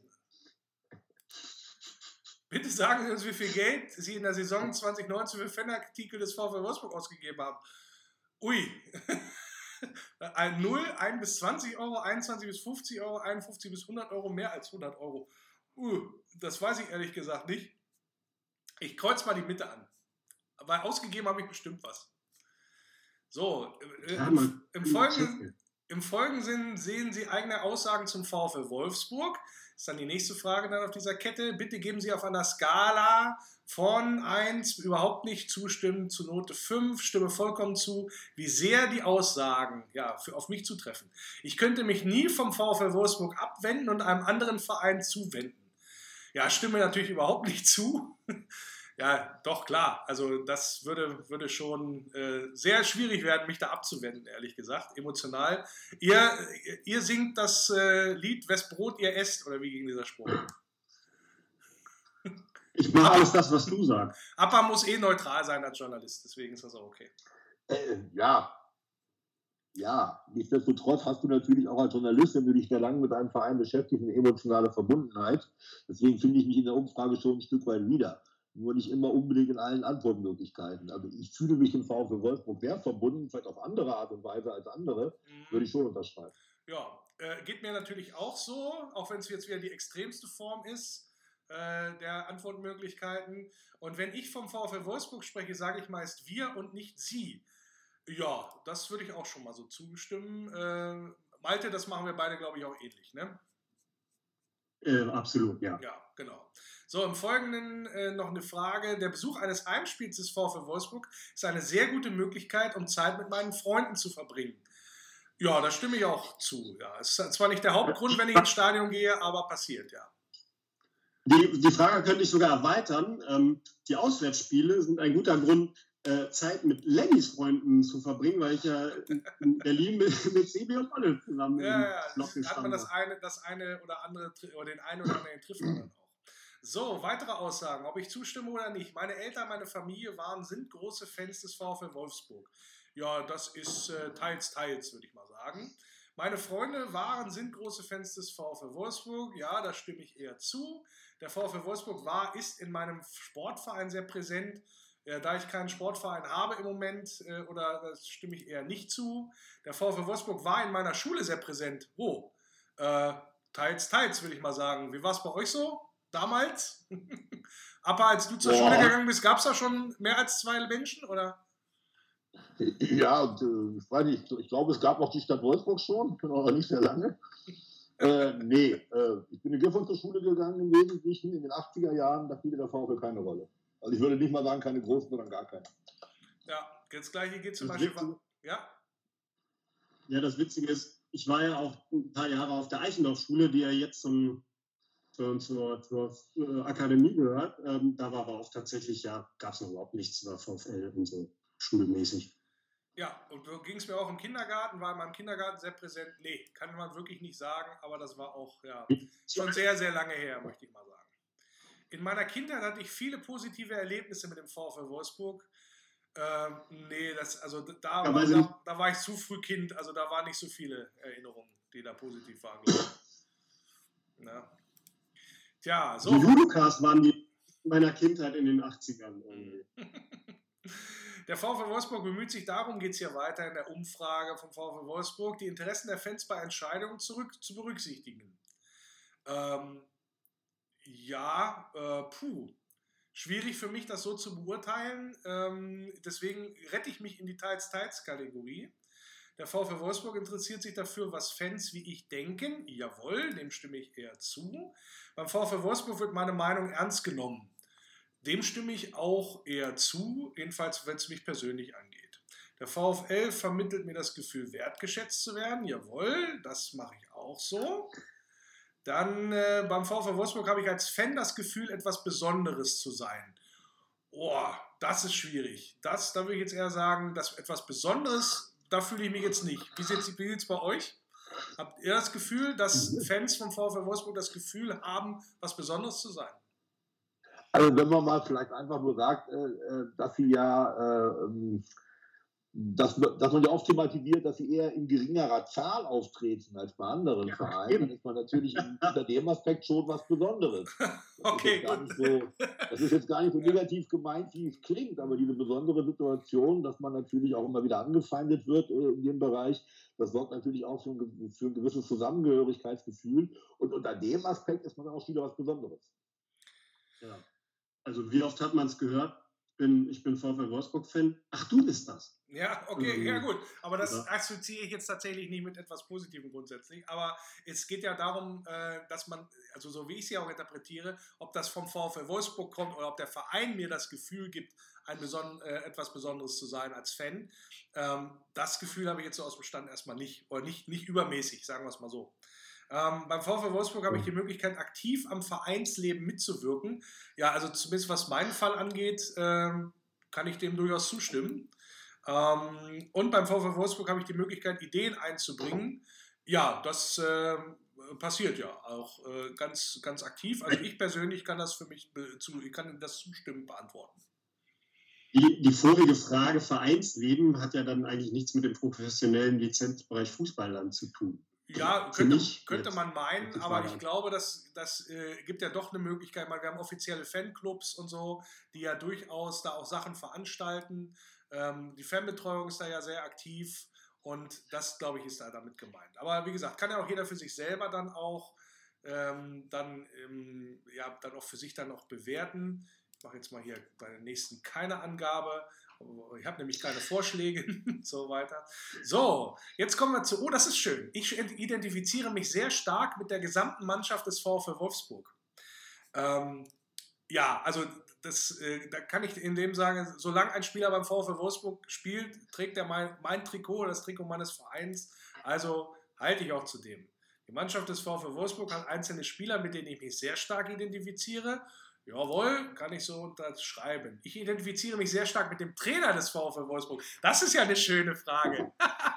Bitte sagen Sie uns, wie viel Geld Sie in der Saison zwanzig neunzehn für Fanartikel des VfL Wolfsburg ausgegeben haben. Ui. Ein null, ein bis zwanzig Euro, einundzwanzig bis fünfzig Euro, einundfünfzig bis hundert Euro, mehr als hundert Euro. Uh, das weiß ich ehrlich gesagt nicht. Ich kreuze mal die Mitte an. Aber ausgegeben habe ich bestimmt was. So, äh, Ja, im, man- im, Folgenden, im Folgenden sehen Sie eigene Aussagen zum VfL Wolfsburg. Das ist dann die nächste Frage dann auf dieser Kette. Bitte geben Sie auf einer Skala von eins, überhaupt nicht zustimmen, zu Note fünf, stimme vollkommen zu, wie sehr die Aussagen ja, für, auf mich zutreffen. Ich könnte mich nie vom VfL Wolfsburg abwenden und einem anderen Verein zuwenden. Ja, stimme natürlich überhaupt nicht zu. Ja, doch, klar. Also das würde, würde schon äh, sehr schwierig werden, mich da abzuwenden, ehrlich gesagt, emotional. Ihr, ihr singt das äh, Lied Wes Brot ihr esst, oder wie ging dieser Spruch? Ich mache alles das, was du sagst. Appa muss eh neutral sein als Journalist, deswegen ist das auch okay. Äh, ja. Ja, nichtsdestotrotz hast du natürlich auch als Journalist, wenn du dich da lang mit einem Verein beschäftigst, eine emotionale Verbundenheit. Deswegen finde ich mich in der Umfrage schon ein Stück weit wieder. Nur nicht immer unbedingt in allen Antwortmöglichkeiten. Also ich fühle mich im VfL Wolfsburg sehr verbunden, vielleicht auf andere Art und Weise als andere, Mhm. würde ich schon unterschreiben. Ja, äh, geht mir natürlich auch so, auch wenn es jetzt wieder die extremste Form ist äh, der Antwortmöglichkeiten. Und wenn ich vom VfL Wolfsburg spreche, sage ich meist wir und nicht sie. Ja, das würde ich auch schon mal so zustimmen. Äh, Malte, das machen wir beide, glaube ich, auch ähnlich, ne? Äh, absolut, ja. Ja, genau. So, im Folgenden äh, noch eine Frage. Der Besuch eines Heimspiels des VfL Wolfsburg ist eine sehr gute Möglichkeit, um Zeit mit meinen Freunden zu verbringen. Ja, da stimme ich auch zu. Ja, es ist zwar nicht der Hauptgrund, wenn ich ins Stadion gehe, aber passiert, ja. Die, die Frage könnte ich sogar erweitern. Ähm, die Auswärtsspiele sind ein guter Grund, äh, Zeit mit Lennys Freunden zu verbringen, weil ich ja in Berlin mit, mit Sebi und Olle zusammen Ja, im ja, Block hat man gestanden das habe. eine, das eine oder andere, tri- oder den einen oder anderen trifft man dann auch. So, weitere Aussagen, ob ich zustimme oder nicht. Meine Eltern, meine Familie waren, sind große Fans des VfL Wolfsburg. Ja, das ist äh, teils, teils, würde ich mal sagen. Meine Freunde waren, sind große Fans des VfL Wolfsburg. Ja, da stimme ich eher zu. Der VfL Wolfsburg war, ist in meinem Sportverein sehr präsent. Ja, da ich keinen Sportverein habe im Moment, äh, oder das stimme ich eher nicht zu. Der VfL Wolfsburg war in meiner Schule sehr präsent. Wo? Äh, teils, teils, würde ich mal sagen. Wie war es bei euch so damals? Aber als du zur Ja. Schule gegangen bist, gab es da schon mehr als zwei Menschen, oder? Ja, und, äh, ich weiß nicht, ich glaube, es gab noch die Stadt Wolfsburg schon, aber nicht sehr lange. äh, nee, äh, ich bin in Gifhorn zur Schule gegangen im Wesentlichen in den achtziger Jahren, da spielte der VfL keine Rolle. Also ich würde nicht mal sagen, keine großen, sondern gar keine. Ja, das gleiche geht zum Das Beispiel. Witzige- Ja, Ja, das Witzige ist, ich war ja auch ein paar Jahre auf der Eichendorff-Schule, die ja jetzt zum, zur, zur, zur äh, Akademie gehört. Ähm, da war aber auch tatsächlich, ja, gab es noch überhaupt nichts über VfL und so schulmäßig. ja, und so ging es mir auch im Kindergarten, war in meinem Kindergarten sehr präsent. Nee, kann man wirklich nicht sagen, aber das war auch ja, schon sehr, sehr lange her, möchte ich mal sagen. In meiner Kindheit hatte ich viele positive Erlebnisse mit dem VfL Wolfsburg. Ähm, nee, das, also da, Ja, war, weil sie- da, da war ich zu früh Kind, also da waren nicht so viele Erinnerungen, die da positiv waren. glaube ich. Ja. Tja, so. Die Ludocast waren die meiner Kindheit in den achtzigern irgendwie. Der VfL Wolfsburg bemüht sich darum, geht es hier weiter in der Umfrage vom VfL Wolfsburg, die Interessen der Fans bei Entscheidungen zurück zu berücksichtigen. Ähm, ja, äh, puh. Schwierig für mich, das so zu beurteilen. Ähm, deswegen rette ich mich in die Teils-Teils-Kategorie. Der VfL Wolfsburg interessiert sich dafür, was Fans wie ich denken. Jawohl, dem stimme ich eher zu. Beim VfL Wolfsburg wird meine Meinung ernst genommen. Dem stimme ich auch eher zu, jedenfalls wenn es mich persönlich angeht. Der VfL vermittelt mir das Gefühl, wertgeschätzt zu werden. Jawohl, das mache ich auch so. Dann äh, beim VfL Wolfsburg habe ich als Fan das Gefühl, etwas Besonderes zu sein. Boah, das ist schwierig. Das, da würde ich jetzt eher sagen, dass etwas Besonderes, da fühle ich mich jetzt nicht. Wie sieht es bei euch? Habt ihr das Gefühl, dass Fans vom VfL Wolfsburg das Gefühl haben, was Besonderes zu sein? Also wenn man mal vielleicht einfach nur sagt, äh, dass sie ja äh, dass, dass man ja oft thematisiert, dass sie eher in geringerer Zahl auftreten als bei anderen Ja, Vereinen, eben. dann ist man natürlich unter dem Aspekt schon was Besonderes. Das Okay, ist jetzt gar gut. nicht so, das ist jetzt gar nicht so negativ gemeint, wie es klingt, aber diese besondere Situation, dass man natürlich auch immer wieder angefeindet wird äh, in dem Bereich, das sorgt natürlich auch für ein, für ein gewisses Zusammengehörigkeitsgefühl und unter dem Aspekt ist man auch wieder was Besonderes. Ja. Also wie oft hat man es gehört? Ich bin, ich bin VfL Wolfsburg-Fan. Ach, du bist das. Ja, okay, Ähm, ja gut. Aber das ja. assoziiere ich jetzt tatsächlich nicht mit etwas Positivem grundsätzlich. Aber es geht ja darum, äh, dass man, also so wie ich sie auch interpretiere, ob das vom VfL Wolfsburg kommt oder ob der Verein mir das Gefühl gibt, ein beson äh, etwas Besonderes zu sein als Fan. Ähm, das Gefühl habe ich jetzt so aus dem Stand erstmal nicht, oder nicht, nicht übermäßig, sagen wir es mal so. Ähm, beim VfL Wolfsburg habe ich die Möglichkeit, aktiv am Vereinsleben mitzuwirken. Ja, also zumindest was meinen Fall angeht, ähm, kann ich dem durchaus zustimmen. Ähm, und beim VfL Wolfsburg habe ich die Möglichkeit, Ideen einzubringen. Ja, das äh, passiert ja auch äh, ganz, ganz aktiv. Also ich persönlich kann das für mich zu, ich kann das zustimmend beantworten. Die, die vorige Frage Vereinsleben hat ja dann eigentlich nichts mit dem professionellen Lizenzbereich Fußball dann zu tun. Ja, Für könnte, mich könnte jetzt man meinen, die aber Frage ich an. glaube, das, das äh, gibt ja doch eine Möglichkeit. Wir haben offizielle Fanclubs und so, die ja durchaus da auch Sachen veranstalten. Ähm, die Fanbetreuung ist da ja sehr aktiv und das, glaube ich, ist da damit gemeint. Aber wie gesagt, kann ja auch jeder für sich selber dann auch, ähm, dann, ähm, ja, dann auch für sich dann auch bewerten. Ich mache jetzt mal hier bei den nächsten keine Angabe. Ich habe nämlich keine Vorschläge und so weiter. So, jetzt kommen wir zu, oh, das ist schön. Ich identifiziere mich sehr stark mit der gesamten Mannschaft des VfL Wolfsburg. Ähm, ja, also das, äh, da kann ich in dem sagen, solange ein Spieler beim VfL Wolfsburg spielt, trägt er mein, mein Trikot, das Trikot meines Vereins. Also halte ich auch zu dem. Die Mannschaft des VfL Wolfsburg hat einzelne Spieler, mit denen ich mich sehr stark identifiziere. Jawohl, kann ich so unterschreiben. Ich identifiziere mich sehr stark mit dem Trainer des VfL Wolfsburg. Das ist ja eine schöne Frage.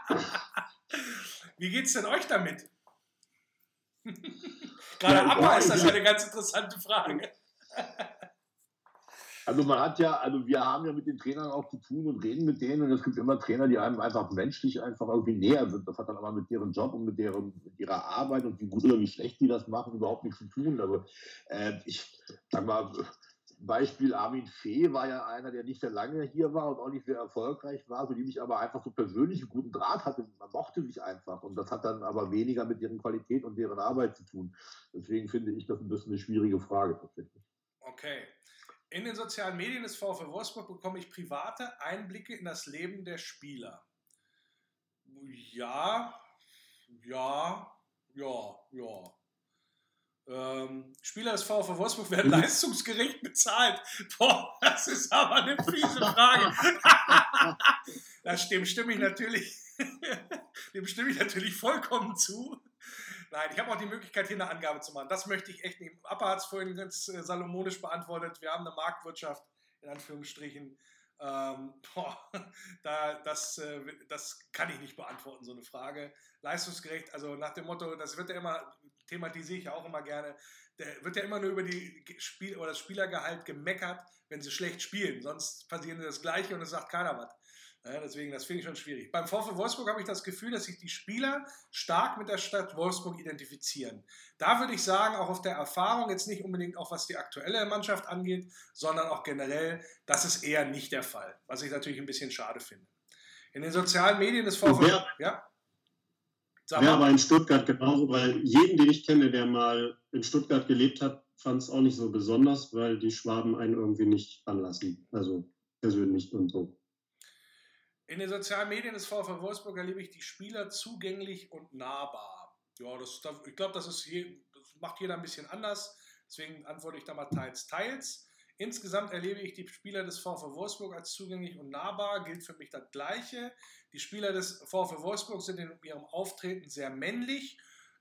Wie geht's denn euch damit? Gerade Ja, Abba ist das ja ja. eine ganz interessante Frage. Also man hat ja, also wir haben ja mit den Trainern auch zu tun und reden mit denen und es gibt immer Trainer, die einem einfach menschlich einfach irgendwie näher sind. Das hat dann aber mit deren Job und mit, deren, mit ihrer Arbeit und wie gut oder wie schlecht die das machen überhaupt nichts zu tun. Aber äh, ich sag mal, Beispiel Armin Fee war ja einer, der nicht sehr lange hier war und auch nicht sehr erfolgreich war, so die mich aber einfach so persönlich einen guten Draht hatte. Man mochte mich einfach und das hat dann aber weniger mit deren Qualität und deren Arbeit zu tun. Deswegen finde ich das ein bisschen eine schwierige Frage tatsächlich. Okay. In den sozialen Medien des VfL Wolfsburg bekomme ich private Einblicke in das Leben der Spieler. Ja, ja, ja, ja. Ähm, Spieler des VfL Wolfsburg werden Mhm. leistungsgerecht bezahlt. Boah, das ist aber eine fiese Frage. Das, dem stimme ich natürlich, dem stimme ich natürlich vollkommen zu. Nein, ich habe auch die Möglichkeit, hier eine Angabe zu machen. Das möchte ich echt nicht. Appa hat es vorhin ganz äh, salomonisch beantwortet. Wir haben eine Marktwirtschaft, in Anführungsstrichen. Ähm, boah, da, das, äh, das kann ich nicht beantworten, so eine Frage. Leistungsgerecht, also nach dem Motto, das wird ja immer, thematisiere ich ja auch immer gerne, der wird ja immer nur über die Spiel oder das Spielergehalt gemeckert, wenn sie schlecht spielen. Sonst passiert das Gleiche und es sagt keiner was. Ja, deswegen, das finde ich schon schwierig. Beim VfL Wolfsburg habe ich das Gefühl, dass sich die Spieler stark mit der Stadt Wolfsburg identifizieren. Da würde ich sagen, auch auf der Erfahrung, jetzt nicht unbedingt auch was die aktuelle Mannschaft angeht, sondern auch generell, das ist eher nicht der Fall, was ich natürlich ein bisschen schade finde. In den sozialen Medien des VfL... Wer, ja? Wäre aber in Stuttgart genauso, weil jeden, den ich kenne, der mal in Stuttgart gelebt hat, fand es auch nicht so besonders, weil die Schwaben einen irgendwie nicht anlassen. Also persönlich und so. In den sozialen Medien des VfL Wolfsburg erlebe ich die Spieler zugänglich und nahbar. Ja, das, ich glaube, das, ist je, das macht jeder ein bisschen anders. Deswegen antworte ich da mal teils, teils. Insgesamt erlebe ich die Spieler des VfL Wolfsburg als zugänglich und nahbar. Gilt für mich das Gleiche. Die Spieler des VfL Wolfsburg sind in ihrem Auftreten sehr männlich.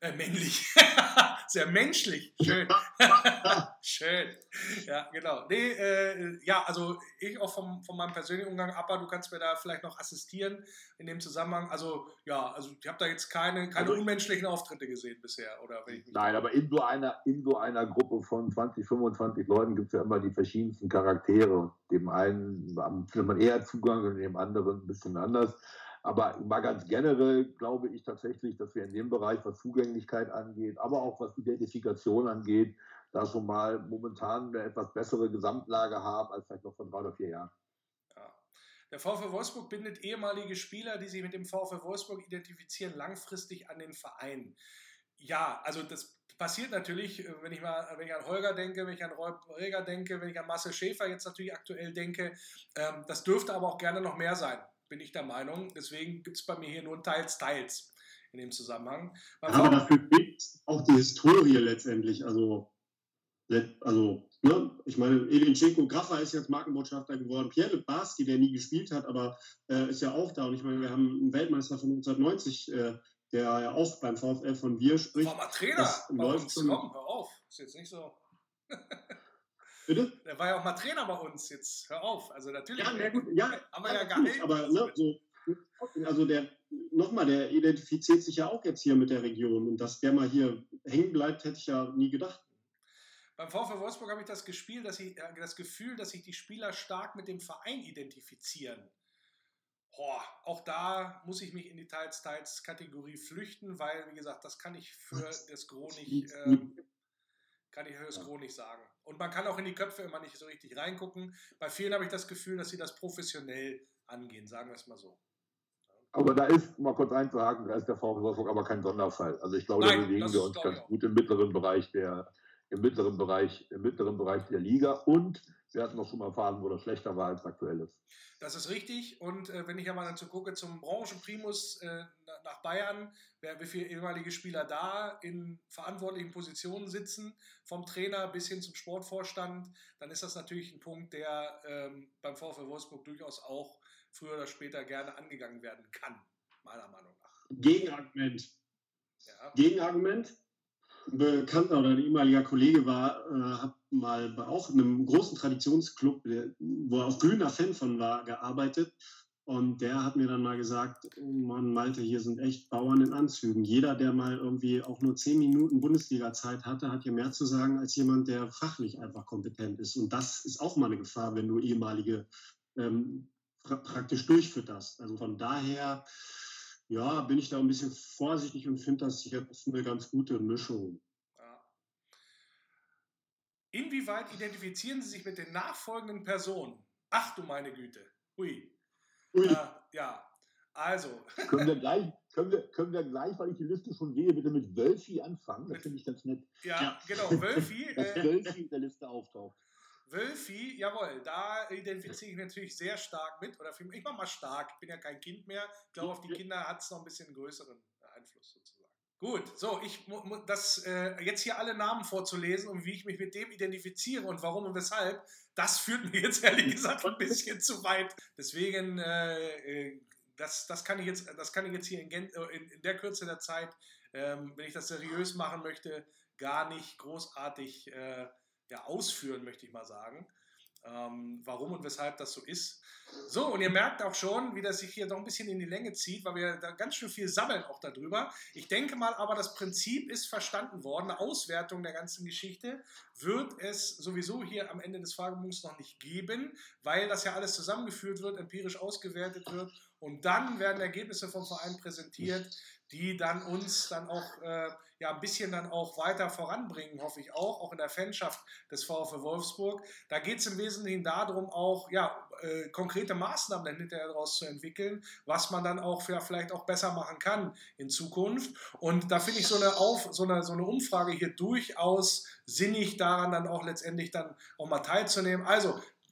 Äh, männlich. Sehr menschlich. Schön. Schön. Ja, genau. Nee, äh, ja, also ich auch vom, von meinem persönlichen Umgang, Appa, du kannst mir da vielleicht noch assistieren in dem Zusammenhang. Also, ja, also ich habe da jetzt keine, keine Also, unmenschlichen Auftritte gesehen bisher. Oder wenn ich mich nein, da- aber in so einer, in so einer Gruppe von zwanzig, fünfundzwanzig Leuten gibt es ja immer die verschiedensten Charaktere. Dem einen findet man eher Zugang und dem anderen ein bisschen anders. Aber mal ganz generell glaube ich tatsächlich, dass wir in dem Bereich, was Zugänglichkeit angeht, aber auch was Identifikation angeht, da schon mal momentan eine etwas bessere Gesamtlage haben als vielleicht noch vor drei oder vier Jahren. Ja. Der VfL Wolfsburg bindet ehemalige Spieler, die sich mit dem VfL Wolfsburg identifizieren, langfristig an den Verein. Ja, also das passiert natürlich, wenn ich mal, wenn ich an Holger denke, wenn ich an Roy Reger denke, wenn ich an Marcel Schäfer jetzt natürlich aktuell denke. Ähm, das dürfte aber auch gerne noch mehr sein, bin ich der Meinung. Deswegen gibt es bei mir hier nur teils, teils in dem Zusammenhang. Beim Aber VfL dafür gibt auch die Historie letztendlich. Also, let- also ne? Ich meine, Edin Graffa ist jetzt Markenbotschafter geworden. Pierre Barski, der nie gespielt hat, aber äh, ist ja auch da. Und ich meine, wir haben einen Weltmeister von neunzehnhundert äh, der ja auch beim VfL von wir spricht. war mal Trainer Das bei läuft uns. schon. Komm, hör auf. Ist jetzt nicht so. Bitte? Der war ja auch mal Trainer bei uns. Jetzt hör auf. Also natürlich. Ja, na gut, ja, haben wir ja gar natürlich, nicht. aber ne, so, also der, nochmal, der identifiziert sich ja auch jetzt hier mit der Region und dass der mal hier hängen bleibt, hätte ich ja nie gedacht. Beim VfL Wolfsburg habe ich das, Gespiel, dass ich, äh, das Gefühl, dass sich die Spieler stark mit dem Verein identifizieren. Boah, auch da muss ich mich in die Teils-Teils-Kategorie flüchten, weil, wie gesagt, das kann ich für das Gros nicht, ähm, kann ich für das Gros nicht sagen. Und man kann auch in die Köpfe immer nicht so richtig reingucken. Bei vielen habe ich das Gefühl, dass sie das professionell angehen, sagen wir es mal so. Aber da ist, um mal kurz einzuhaken, da ist der VfL Wolfsburg aber kein Sonderfall. Also ich glaube, Nein, da bewegen das wir uns glaube ich ganz auch. gut im mittleren Bereich der, im mittleren Bereich, im mittleren Bereich der Liga. Und wir hatten auch schon mal Phasen, wo das schlechter war als aktuell ist. Das ist richtig. Und äh, wenn ich ja mal dazu gucke, zum Branchenprimus äh, nach Bayern, wer, wie viele ehemalige Spieler da in verantwortlichen Positionen sitzen, vom Trainer bis hin zum Sportvorstand, dann ist das natürlich ein Punkt, der ähm, beim VfL Wolfsburg durchaus auch früher oder später gerne angegangen werden kann, meiner Meinung nach. Gegenargument. Ja. Gegenargument. Ein Bekannter oder ein ehemaliger Kollege war, äh, hat mal bei auch einem großen Traditionsclub, der, wo er auch glühender Fan von war, gearbeitet. Und der hat mir dann mal gesagt, oh Mann, Malte, hier sind echt Bauern in Anzügen. Jeder, der mal irgendwie auch nur zehn Minuten Bundesliga-Zeit hatte, hat hier mehr zu sagen als jemand, der fachlich einfach kompetent ist. Und das ist auch mal eine Gefahr, wenn du ehemalige ähm, pra praktisch durchfütterst. Also von daher, ja, bin ich da ein bisschen vorsichtig und finde das jetzt eine ganz gute Mischung. Ja. Inwieweit identifizieren Sie sich mit den nachfolgenden Personen? Ach du meine Güte. Ui. Ui. Äh, ja, also. Können wir, gleich, können, wir, können wir gleich, weil ich die Liste schon sehe, bitte mit Wölfi anfangen? Das finde ich ganz nett. Ja, Ja. genau, Wölfi. Dass Äh, Wölfi in der Liste auftaucht. Wölfi, jawohl, da identifiziere ich mich natürlich sehr stark mit. Oder für, ich mache mal stark, ich bin ja kein Kind mehr. Ich glaube, auf die Kinder hat es noch ein bisschen größeren Einfluss sozusagen. Gut, so, ich das äh, jetzt hier alle Namen vorzulesen und wie ich mich mit dem identifiziere und warum und weshalb, das führt mir jetzt ehrlich gesagt ein bisschen zu weit. Deswegen, äh, das, das, kann ich jetzt, das kann ich jetzt hier in, in, in der Kürze der Zeit, ähm, wenn ich das seriös machen möchte, gar nicht großartig äh, ja, ausführen, möchte ich mal sagen. Ähm, warum und weshalb das so ist. So, und ihr merkt auch schon, wie das sich hier doch ein bisschen in die Länge zieht, weil wir da ganz schön viel sammeln auch darüber. Ich denke mal aber, das Prinzip ist verstanden worden. Eine Auswertung der ganzen Geschichte wird es sowieso hier am Ende des Fragebogens noch nicht geben, weil das ja alles zusammengeführt wird, empirisch ausgewertet wird und dann werden Ergebnisse vom Verein präsentiert, die dann uns dann auch äh, ja, ein bisschen dann auch weiter voranbringen, hoffe ich auch, auch in der Fanschaft des VfL Wolfsburg. Da geht es im Wesentlichen darum, auch ja, äh, konkrete Maßnahmen dann hinterher daraus zu entwickeln, was man dann auch für, vielleicht auch besser machen kann in Zukunft. Und da finde ich so eine, Auf, so, eine, so eine Umfrage hier durchaus sinnig, daran dann auch letztendlich dann auch mal teilzunehmen. Also,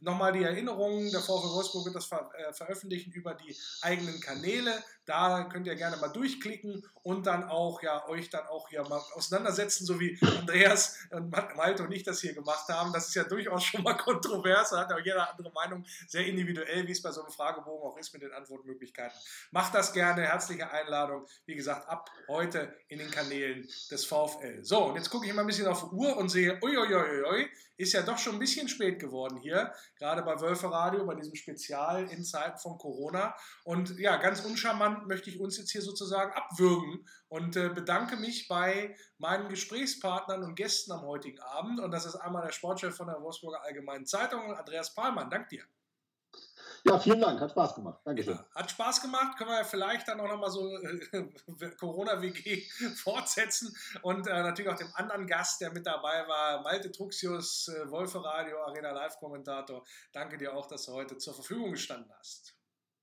nochmal die Erinnerungen, der VfL Wolfsburg wird das ver äh, veröffentlichen über die eigenen Kanäle. Da könnt ihr gerne mal durchklicken und dann auch ja euch dann auch hier mal auseinandersetzen, so wie Andreas und Malte und ich das hier gemacht haben. Das ist ja durchaus schon mal kontrovers, da hat auch jeder andere Meinung, sehr individuell, wie es bei so einem Fragebogen auch ist mit den Antwortmöglichkeiten. Macht das gerne, herzliche Einladung, wie gesagt, ab heute in den Kanälen des VfL. So, und jetzt gucke ich mal ein bisschen auf die Uhr und sehe, uiuiuiui, ist ja doch schon ein bisschen spät geworden hier, gerade bei Wölfe Radio, bei diesem Spezial in Zeiten von Corona. Und ja, ganz uncharmant möchte ich uns jetzt hier sozusagen abwürgen und äh, bedanke mich bei meinen Gesprächspartnern und Gästen am heutigen Abend. Und das ist einmal der Sportchef von der Wolfsburger Allgemeinen Zeitung, Andreas Pahlmann. Dank dir. Ja, vielen Dank, hat Spaß gemacht. Dankeschön. Ja, hat Spaß gemacht, können wir ja vielleicht dann auch nochmal so äh, Corona-W G fortsetzen und äh, natürlich auch dem anderen Gast, der mit dabei war, Malte Truxius, äh, Wölfe Radio, Arena Live-Kommentator. Danke dir auch, dass du heute zur Verfügung gestanden hast.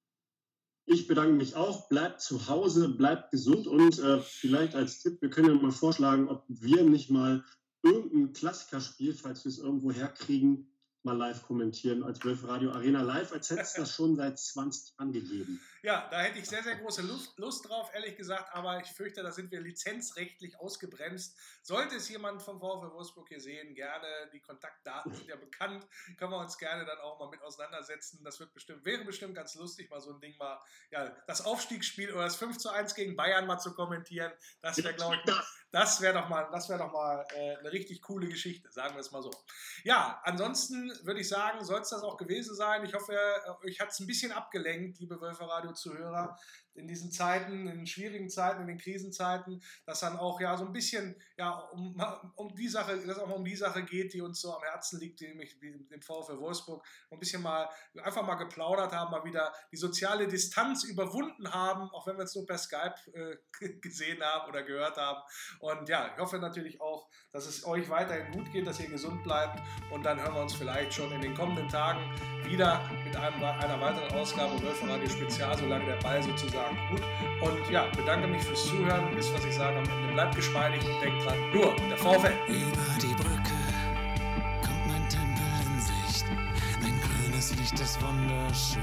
Ich bedanke mich auch, bleibt zu Hause, bleibt gesund und äh, vielleicht als Tipp, wir können ja mal vorschlagen, ob wir nicht mal irgendein Klassikerspiel, falls wir es irgendwo herkriegen, mal live kommentieren als Wölfe Radio Arena Live, als hätte es das schon seit zwanzig Jahren gegeben. Ja, da hätte ich sehr, sehr große Lust, Lust drauf, ehrlich gesagt, aber ich fürchte, da sind wir lizenzrechtlich ausgebremst. Sollte es jemand vom VfL Wolfsburg hier sehen, gerne, die Kontaktdaten sind ja bekannt, können wir uns gerne dann auch mal mit auseinandersetzen. Das wird bestimmt, wäre bestimmt ganz lustig, mal so ein Ding mal, ja, das Aufstiegsspiel oder das fünf zu eins gegen Bayern mal zu kommentieren. Das wäre, glaube ich, das wäre doch mal, das wäre doch mal äh, eine richtig coole Geschichte, sagen wir es mal so. Ja, ansonsten würde ich sagen, soll es das auch gewesen sein. Ich hoffe, euch hat es ein bisschen abgelenkt, liebe Wölfe Radio-Zuhörer, in diesen Zeiten, in den schwierigen Zeiten, in den Krisenzeiten, dass dann auch ja so ein bisschen ja um, um die Sache, dass auch mal um die Sache geht, die uns so am Herzen liegt, nämlich dem VfL Wolfsburg, ein bisschen mal einfach mal geplaudert haben, mal wieder die soziale Distanz überwunden haben, auch wenn wir es nur per Skype äh, gesehen haben oder gehört haben. Und ja, ich hoffe natürlich auch, dass es euch weiterhin gut geht, dass ihr gesund bleibt und dann hören wir uns vielleicht schon in den kommenden Tagen wieder mit einem, einer weiteren Ausgabe Wölfe Radio Spezial, solange der Ball sozusagen gut. Und ja, bedanke mich fürs Zuhören. Wisst, was ich sage am Ende. Bleibt geschmeidig und denkt dran, nur der VfL. Über die Brücke kommt mein Tempel in Sicht. Mein grünes Licht ist wunderschön.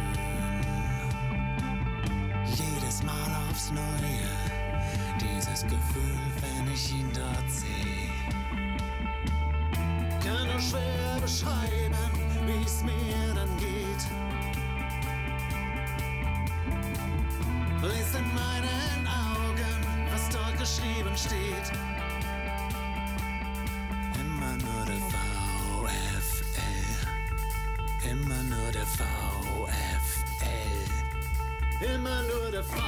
Jedes Mal aufs Neue, dieses Gefühl, wenn ich ihn dort sehe. Kann nur schwer beschreiben, wie es mir dann geht. Lies in meinen Augen, was dort geschrieben steht. Immer nur der VfL. Immer nur der VfL. Immer nur der VfL.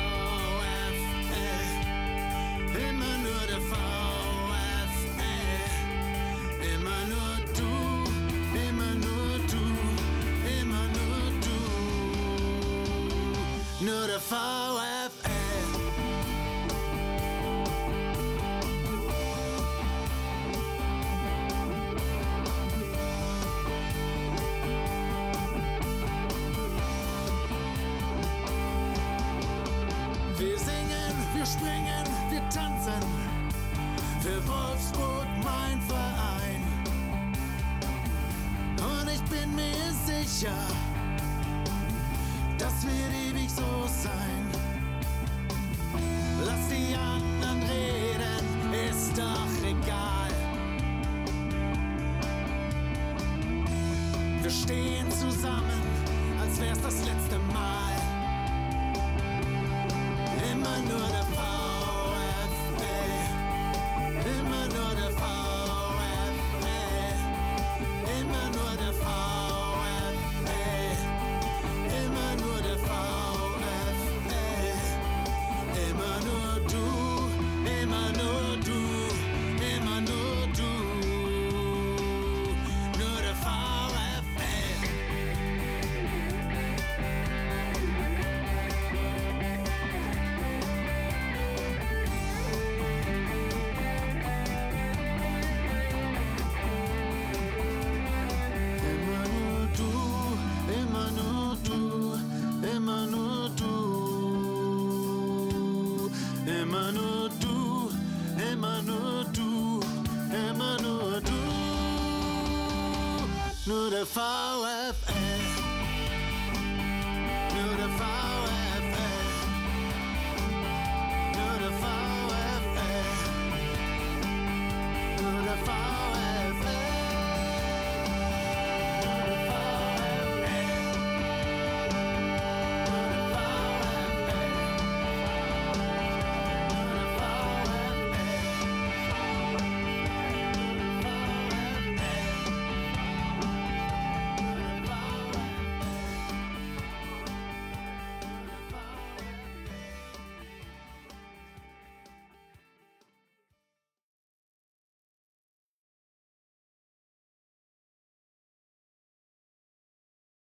Immer nur der VfL. Immer nur du. Immer nur du. Immer nur du. Nur der VfL. Wir singen, wir springen, wir tanzen, für Wolfsburg mein Verein. Und ich bin mir sicher, das wird ewig so sein. Lass die anderen reden, ist doch egal. Wir stehen zusammen, als wär's das letzte Mal. Immer nur der VfL, immer nur der VfL, immer nur der VfL, immer nur der VfL, immer nur du, immer nur du, immer nur du, nur der VfL. Immer nur du, immer nur du, immer nur du, nur der V.